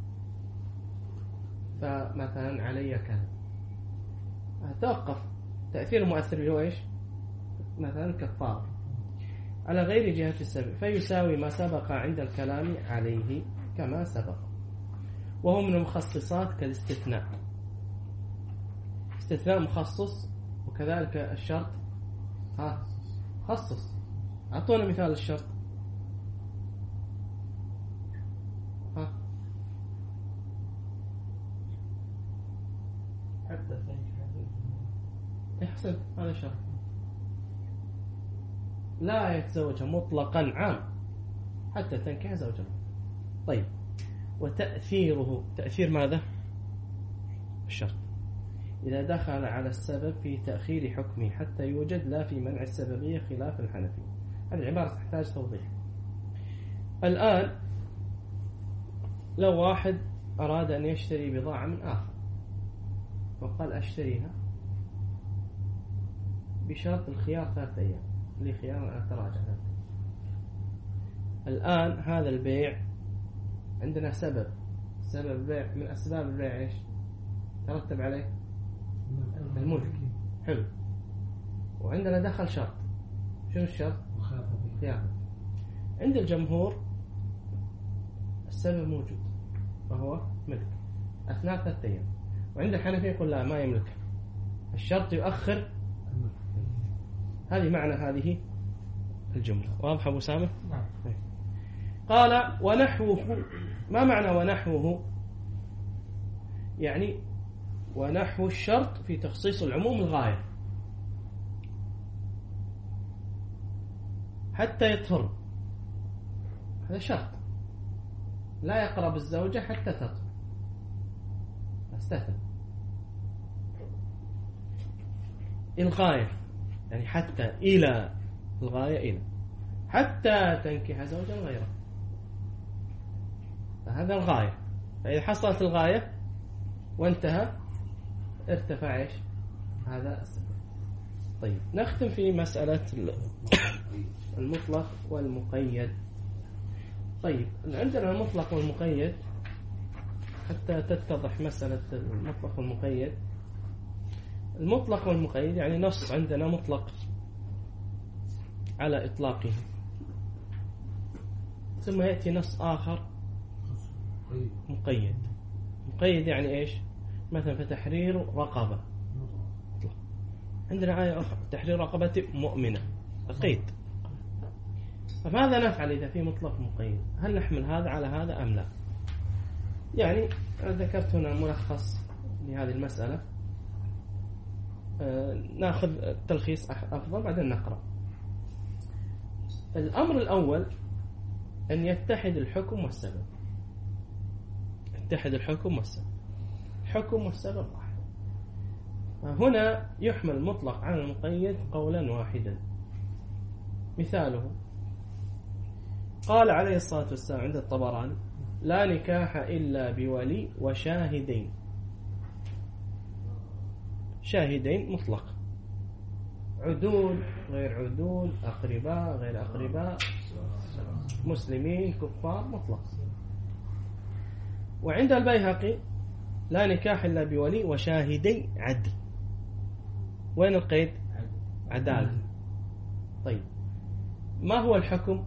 فمثلا علي كذا، توقف تأثير المؤثر اللي هو إيش؟ مثلا كفارة على غير جهة السبب، فيساوي ما سبق عند الكلام عليه كما سبق، وهو من المخصصات كالاستثناء. استثناء مخصص، وكذلك الشرط ها خصص. أعطونا مثال الشرط. ها حتى تنكح زوجا. احسن، هذا شرط لا يتزوجها مطلقا عام حتى تنكح زوجا. طيب، وتأثيره تأثير ماذا؟ الشرط إذا دخل على السبب في تأخير حكمه حتى يوجد لا في منع السببية خلاف الحنفي. هذه العبارة تحتاج توضيح. الآن لو واحد أراد أن يشتري بضاعة من آخر وقال أشتريها بشرط الخيار ثلاثة أيام، لي خيار أن أتراجع. الآن هذا البيع عندنا سبب، سبب البيع من أسباب البيع إيش؟ ترتب عليه الملك. حلو. وعندنا دخل شرط. شنو الشرط؟ خيار. عند الجمهور السبب موجود وهو ملك أثناء ثلاثة أيام، وعند الحنفي يقول لا، ما يملك، الشرط يؤخر. هذه معنى هذه الجملة. واضح أبو سامة؟ نعم. قال: ونحوه. ما معنى ونحوه؟ يعني ونحو الشرط في تخصيص العموم الغاية. حتى يطهر، هذا شرط، لا يقرب الزوجة حتى تطهر، استثنى. الغاية يعني حتى، إلى الغاية، إلى حتى تنكح زوجا غيره، فهذا الغاية. فإذا حصلت الغاية وانتهى ارتفع إيش؟ هذا السبب. طيب، نختم في مسألة المطلق والمقيد. طيب، عندنا المطلق والمقيد حتى تتضح مسألة المطلق والمقيد. المطلق والمقيد يعني نص عندنا مطلق على إطلاقه، ثم يأتي نص آخر مقيد. مقيد يعني إيش؟ مثلا فتحرير رقبة، عندنا آية أخرى تحرير رقبة مؤمنة، قيد. فماذا نفعل إذا في مطلق مقيد؟ هل نحمل هذا على هذا أم لا؟ يعني ذكرت هنا ملخص لهذه المسألة، آه ناخذ التلخيص أفضل بعدين نقرأ. الأمر الأول أن يتحد الحكم والسبب. يتحد الحكم والسبب، الحكم والسبب واحد. هنا يحمل المطلق على المقيد قولا واحدا. مثاله قال عليه الصلاة والسلام عند الطبراني: لا نكاح إلا بولي وشاهدين. شاهدين مطلق، عدول غير عدول، أقرباء غير أقرباء، مسلمين كفار مطلق. وعند البيهقي لا نكاح إلا بولي وشاهدي عدل. وين القيد؟ عدالة. طيب ما هو الحكم؟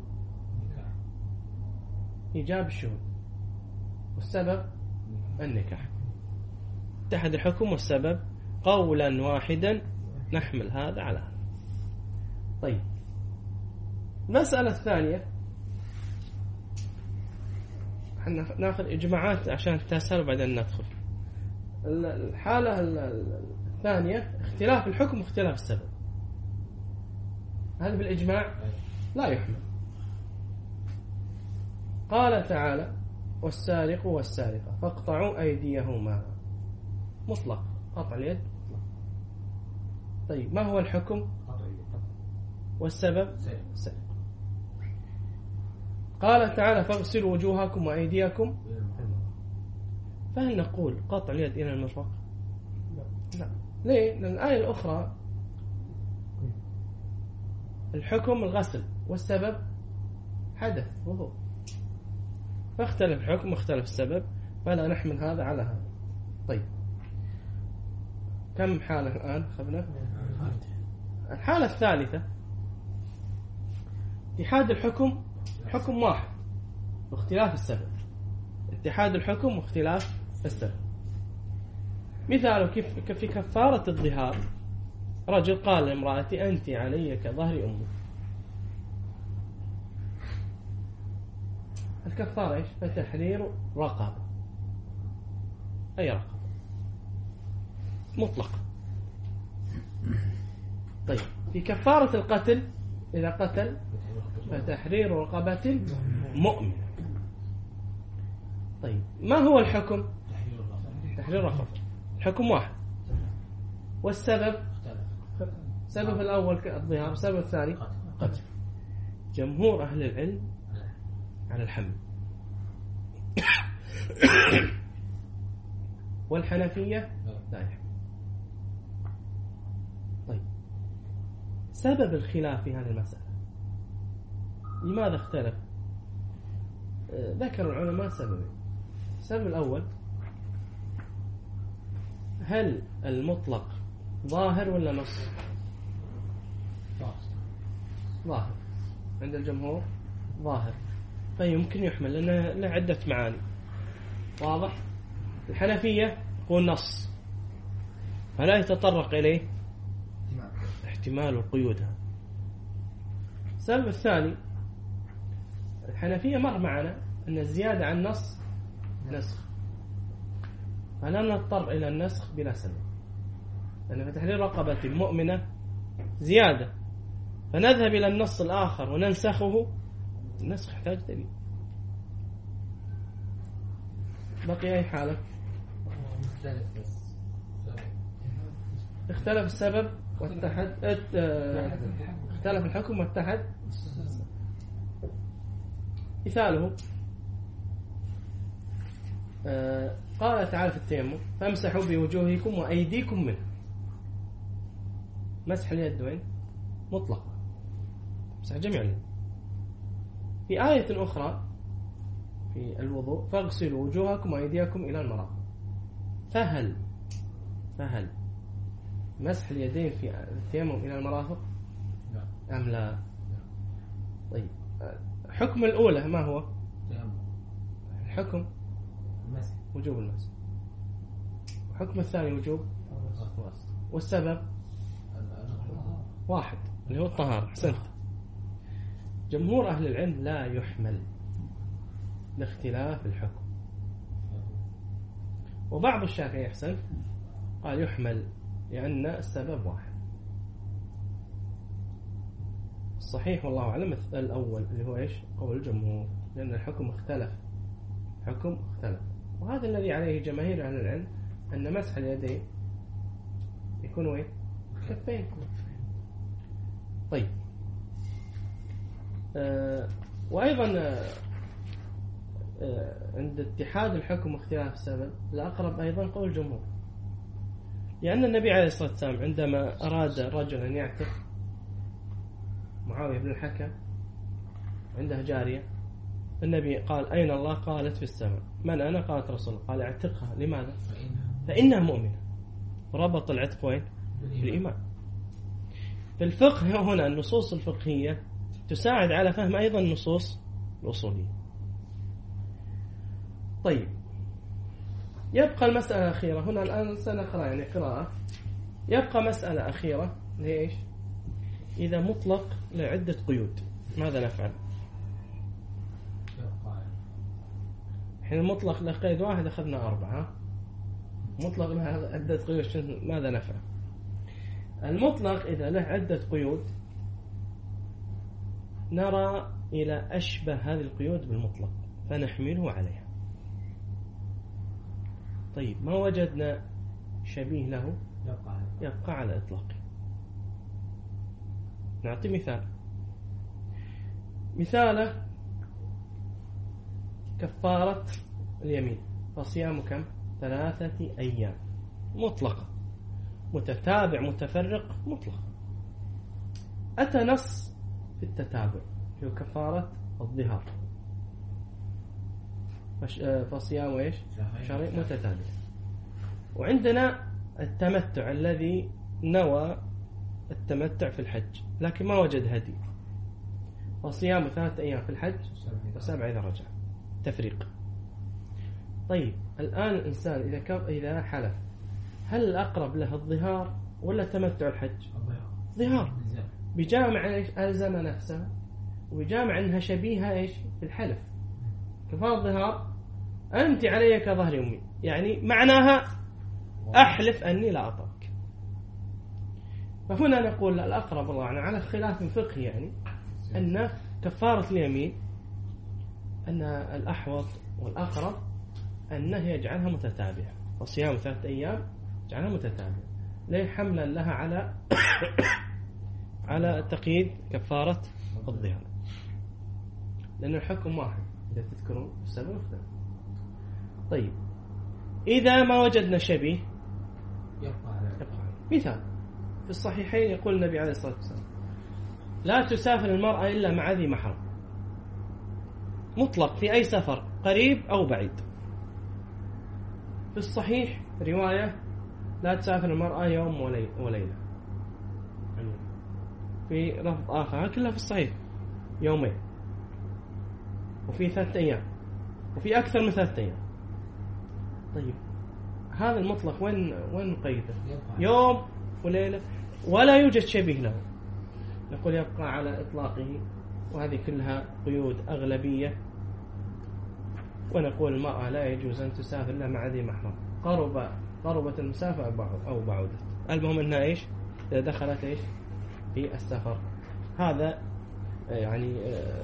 إيجاب الشهود، والسبب النكاح. اتحد الحكم والسبب قولا واحدا نحمل هذا على هذا. طيب المسألة الثانية، احنا ناخذ إجماعات عشان تسهل وبعدين ندخل. الحالة الثانية اختلاف الحكم واختلاف السبب. هذا بالإجماع لا يحمل. قال تعالى والسارق والسارقة فاقطعوا أيديهما، مطلق، قطع اليد مطلق. طيب ما هو الحكم؟ والسبب سرق. قال تعالى فاغسلوا وجوهكم وأيديكم. فهل نقول قطع اليد إلى المرفق؟ لا. ليه؟ لأن الآية الأخرى الحكم الغسل والسبب حدث وضوء، فاختلف الحكم واختلف السبب، فلا نحمل هذا على هذا. طيب كم حالة الآن خذنا؟ الحالة الثالثة اتحاد الحكم، حكم واحد واختلاف السبب. اتحاد الحكم واختلاف السبب. مثاله كيف في كفارة الظهار، رجل قال لامرأتي أنت علي كظهر أمي. الكفارة إيش؟ فتحرير رقبة، أي رقبة مطلق. طيب في كفارة القتل إذا قتل فتحرير رقبة مؤمن. طيب ما هو الحكم؟ تحرير رقبة، الحكم واحد. والسبب سبب الأول الظهار، السبب الثاني قتل. جمهور أهل العلم على الحمل، والحنفية لا يحمل. طيب سبب الخلاف في هذه المسألة لماذا اختلف؟ ذكر العلماء سببين. السبب الأول هل المطلق ظاهر ولا نص؟ ظاهر عند الجمهور ظاهر، فيمكن يحمل لأنه له عدة معاني. واضح؟ الحنفية يقول نص فلا يتطرق إليه احتمال وقيودها. السبب الثاني الحنفية مر معنا أن الزيادة عن نص نسخ، فلا نضطر إلى النسخ بلا سبب، لأن فتحرير رقبة مؤمنة زيادة، فنذهب إلى النص الآخر وننسخه. النسخ يحتاج دليل. بقي أي حالة؟ اختلف السبب واتحد، اختلف الحكم واتحد. مثاله قال تعالى في التيمم فامسحوا بوجوهكم وأيديكم منه. مسح اليد وين؟ مطلق، مسح جميع اليد. في آية أخرى في الوضوء فاغسلوا وجوهكم وأيديكم إلى المرافق. فهل فهل مسح اليدين في التيمم إلى المرافق أم لا؟ طيب حكم الأولى ما هو؟ الحكم وجوب المسح، وحكم الثاني وجوب، والسبب واحد اللي هو الطهارة. حسنت. جمهور أهل العلم لا يحمل لاختلاف الحكم، وبعض الشافعي أحسن قال يحمل لأن السبب واحد. الصحيح والله أعلم الأول اللي هو إيش؟ قول الجمهور، لأن الحكم اختلف، حكم اختلف. وهذا الذي عليه جماهير أهل العلم أن مسح اليدين يكون وين؟ كفين. طيب آه وأيضا آه عند اتحاد الحكم واختلاف السبب الأقرب أيضا قول الجمهور، لأن النبي عليه الصلاة والسلام عندما أراد الرجل أن يعتق معاوية بن الحكم عنده جارية، النبي قال أين الله؟ قالت في السماء. من أنا؟ قالت رسول الله. قال اعتقها. لماذا؟ فإنها مؤمنة. ربط العتق وين؟ بالإيمان. في الفقه هنا النصوص الفقهية تساعد على فهم أيضا النصوص الأصولية. طيب، يبقى المسألة الأخيرة هنا الآن سنقرأ يعني قراءة. يبقى مسألة أخيرة ليش؟ إذا مطلق لعدة قيود ماذا نفعل؟ حين المطلق له قيد واحد أخذنا أربعة، مطلق له عدة قيود ماذا نفعل؟ المطلق إذا له عدة قيود نرى إلى أشبه هذه القيود بالمطلق فنحمله عليها. طيب، ما وجدنا شبيه له يبقى على إطلاقه. نعطي مثال. مثاله كفارة اليمين، فصيام كم؟ ثلاثة أيام مطلقة، متتابع متفرق مطلق. أتى نص في التتابع في كفارة الظهار، فصيام إيش؟ شهرين متتابع. وعندنا التمتع الذي نوى التمتع في الحج لكن ما وجد هدي، فصيام ثلاثة أيام في الحج وسبع إذا رجع، تفريق. طيب، الآن الإنسان إذا كان إذا حلف هل الأقرب له الظهار ولا تمتع الحج؟ ظهار، بجامع إيش؟ ألزم نفسه، وبجامع أنها شبيهة إيش؟ في الحلف. كفار الظهار أنت علي كظهر أمي، يعني معناها أحلف أني لا أطأك. فهنا نقول الأقرب الله عنه على خلاف فقهي يعني أن كفارة اليمين أن الأحوط والأقرب أنه يجعلها متتابعة، وصيام ثلاثة أيام يجعلها متتابعة، ليه؟ حملا لها على على تقييد كفارة الظهار، لأن الحكم واحد إذا تذكرون السبب اختلف. طيب، إذا ما وجدنا شبيه يبقى. مثال في الصحيحين يقول النبي عليه الصلاة والسلام لا تسافر المرأة إلا مع ذي محرم، مطلق في أي سفر قريب أو بعيد. في الصحيح رواية لا تسافر المرأة يوم وليلة، في لفظ آخر كلها في الصحيح يومين، وفي ثلاثة أيام، وفي أكثر من ثلاثة أيام. طيب، هذا المطلق وين وين نقيده؟ يوم وليلة ولا يوجد شبيه له، نقول يبقى على إطلاقه. وهذه كلها قيود أغلبية. ونقول المرأة لا يجوز أن تسافر إلا مع ذي محرم، قرب قربت المسافة أو بعدت، المهم أنها إيش؟ دخلت إيش؟ في السفر. هذا يعني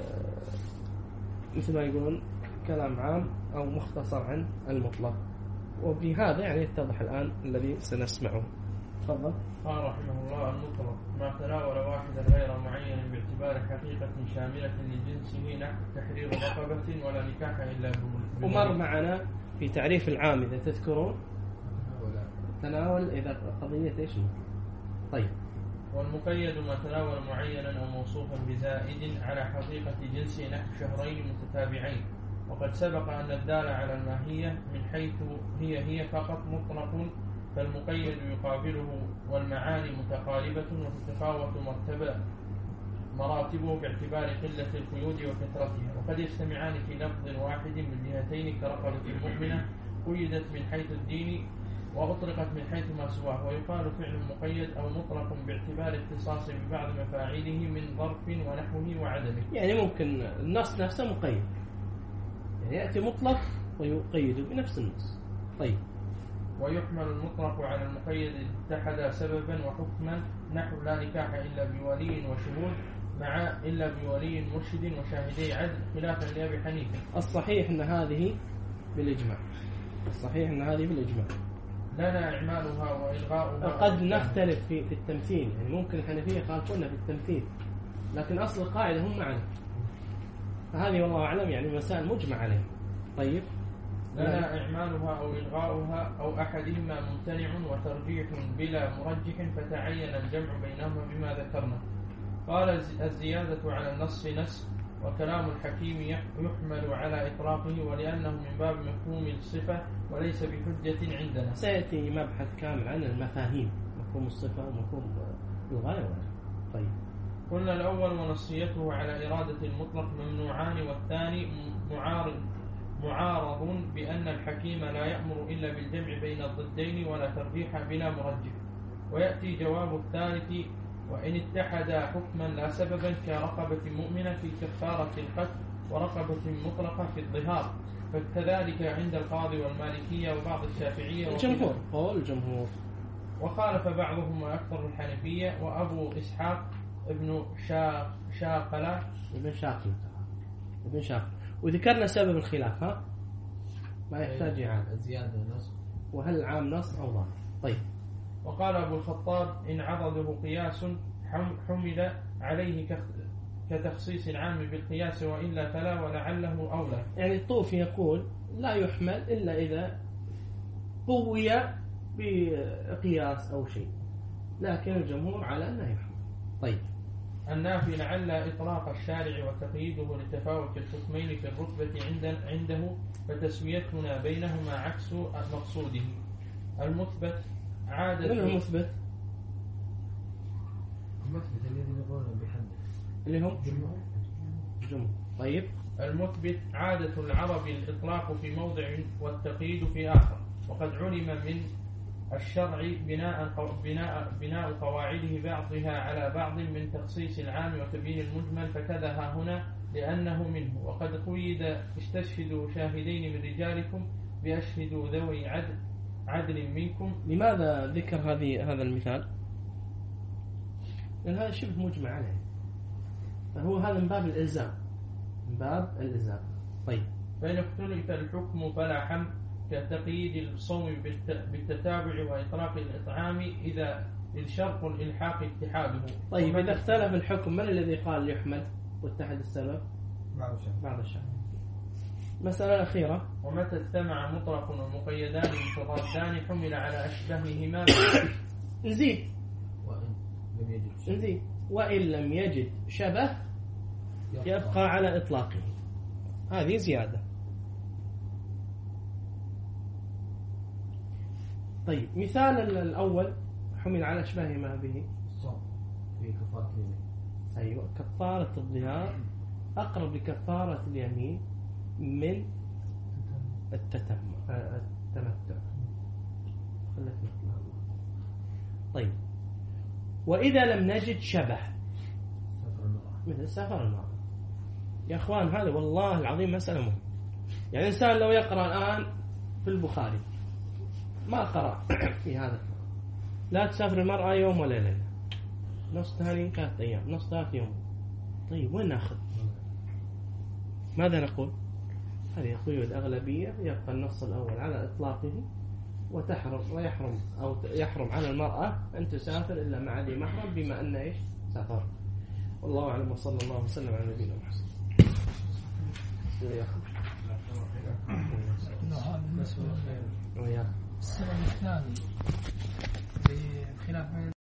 مثل ما يقولون كلام عام أو مختصر عن المطلق، وبهذا يعني يتضح الآن الذي سنسمعه. تفضل. قال رحمه الله: المطلق ما تناول واحدا غير معين باعتبار حقيقة شاملة لجنسه نحو تحرير رقبة ولا نكاح إلا بولي. ومر معنا في تعريف العام إذا تذكرون تناول إذا قضية إيش. طيب. والمقيد ما تناول معينا أو موصوفا بزائد على حقيقة جنسه نحو شهرين متتابعين. وقد سبق أن الدال على الماهية من حيث هي هي فقط مطلق، فالمقيد يقابله والمعاني متقاربة وتتفاوت مرتبة مراتبه باعتبار قلة القيود وكثرتها، وقد يجتمعان في لفظ واحد من جهتين كرقبة المؤمنة قيدت من حيث الدين وأطلقت من حيث ما سواه. ويقال فعل مقيد أو مطلق باعتبار اختصاص ببعض مفاعيله من ظرف ونحوه وعدمه. يعني ممكن النص نفسه مقيد، يعني يأتي مطلق ويقيد بنفس النص. طيب. ويحمل المطلق على المقيد اتحد سببا وحكما نحو لا نكاح إلا بولي وشهود مع إلا بولي مرشد وشاهدي عدل، خلافا لأبي حنيفة. الصحيح أن هذه بالإجماع، الصحيح أن هذه بالإجماع لنا إعمالها وإلغاؤها. قد نختلف في في التمثيل، يعني ممكن الحنفية يخالفوننا في التمثيل، لكن أصل القاعدة هم معنا. فهذه والله أعلم يعني مسائل مجمع عليها، طيب لنا إعمالها أو إلغاؤها أو أحدهما ممتنع وترجيح بلا مرجح فتعين الجمع بينهما بما ذكرنا. قال الزيادة على النص نسخ، وكلام الحكيم يحمل على إطلاقه ولأنه من باب مفهوم الصفة وليس بحجة عندنا. سيأتي مبحث كامل عن المفاهيم، مفهوم الصفة ومفهوم الغاية. طيب قلنا الأول ونصيته على إرادة المطلق ممنوعان، والثاني معارض معارض بأن الحكيم لا يأمر إلا بالجمع بين الضدين ولا ترجيح بلا مرجح. ويأتي جواب الثالث: وإن اتحدا حكما لا سببا كرقبة مؤمنة في كفارة القتل ورقبة مطلقة في الظهار، فكذلك عند القاضي والمالكية وبعض الشافعية الجمهور. قول الجمهور. وخالف بعضهم وأكثر الحنفية وأبو إسحاق ابن شاقلة ابن شاقلة ابن شاقلة وذكرنا سبب الخلاف. ها ما يحتاج إعادة. الزيادة نص، وهل عام نص أو ظاهر؟ طيب. وقال أبو الخطاب: إن عضده قياس حمل عليه كتخصيص عام بالقياس، وإلا فلا ولعله أولى. يعني الطوفي يقول لا يحمل إلا إذا قوي بقياس أو شيء، لكن الجمهور على أنه يحمل. طيب. النافي لعل إطلاق الشارع وتقييده لتفاوت الحكمين في الرتبة عنده فتسويتنا بينهما عكس مقصوده. المثبت عادة. من المثبت؟ المثبت الذي يقولون بحد اللي هم جمهور. طيب. المثبت عادة العرب الإطلاق في موضع والتقييد في آخر، وقد علم من الشرع بناء بناء بناء قواعده بعضها على بعض من تخصيص العام وتبيين المجمل، فكذا ها هنا لأنه منه. وقد قيد: استشهدوا شاهدين من رجالكم بأشهدوا ذوي عدل عدل منكم. لماذا ذكر هذه هذا المثال؟ لأن هذا شبه مجمع عليه، فهو هذا من باب الإلزام، من باب الإلزام. طيب. فإن اختلف الحكم فلا حمل، كتقييد الصوم بالتتابع وإطلاق الإطعام إذا الشرط الإلحاق اتحاده. طيب إذا اختلف الحكم من الذي قال يحمل واتحد السبب؟ بعض الشيء. بعض الشيء. مسألة الأخيرة: ومتى اجتمع مطلق ومقيدان متضادان حمل على أشبههما. نزيد وإن لم يجد شيء. نزيد وإن لم يجد شبه يبقى على إطلاقه. هذه زيادة. طيب مثال الأول حمل على أشباه ما به الصوم في كفارة اليمين. أيوة، كفارة الظهار أقرب لكفارة اليمين من التتم التمتع. خلتني طيب. وإذا لم نجد شبه مثل سفر المرأة. يا أخوان هذا والله العظيم مسألة مهمة. يعني إنسان لو يقرأ الآن في البخاري ما قرأ في هذا: لا تسافر المرأة يوم ولا ليلة، نص ثاني ثلاثة أيام، نص ثالث يوم. طيب وين نأخذ؟ ماذا نقول؟ هذه قيود أغلبية، يبقى النص الأول على إطلاقه، وتحرم ويحرم أو يحرم على المرأة أن تسافر إلا مع ذي محرم، بما أن إيش سافر. والله أعلم، وصلى الله وسلم على نبينا محمد. هذا بالنسبة للسبب الثاني بخلاف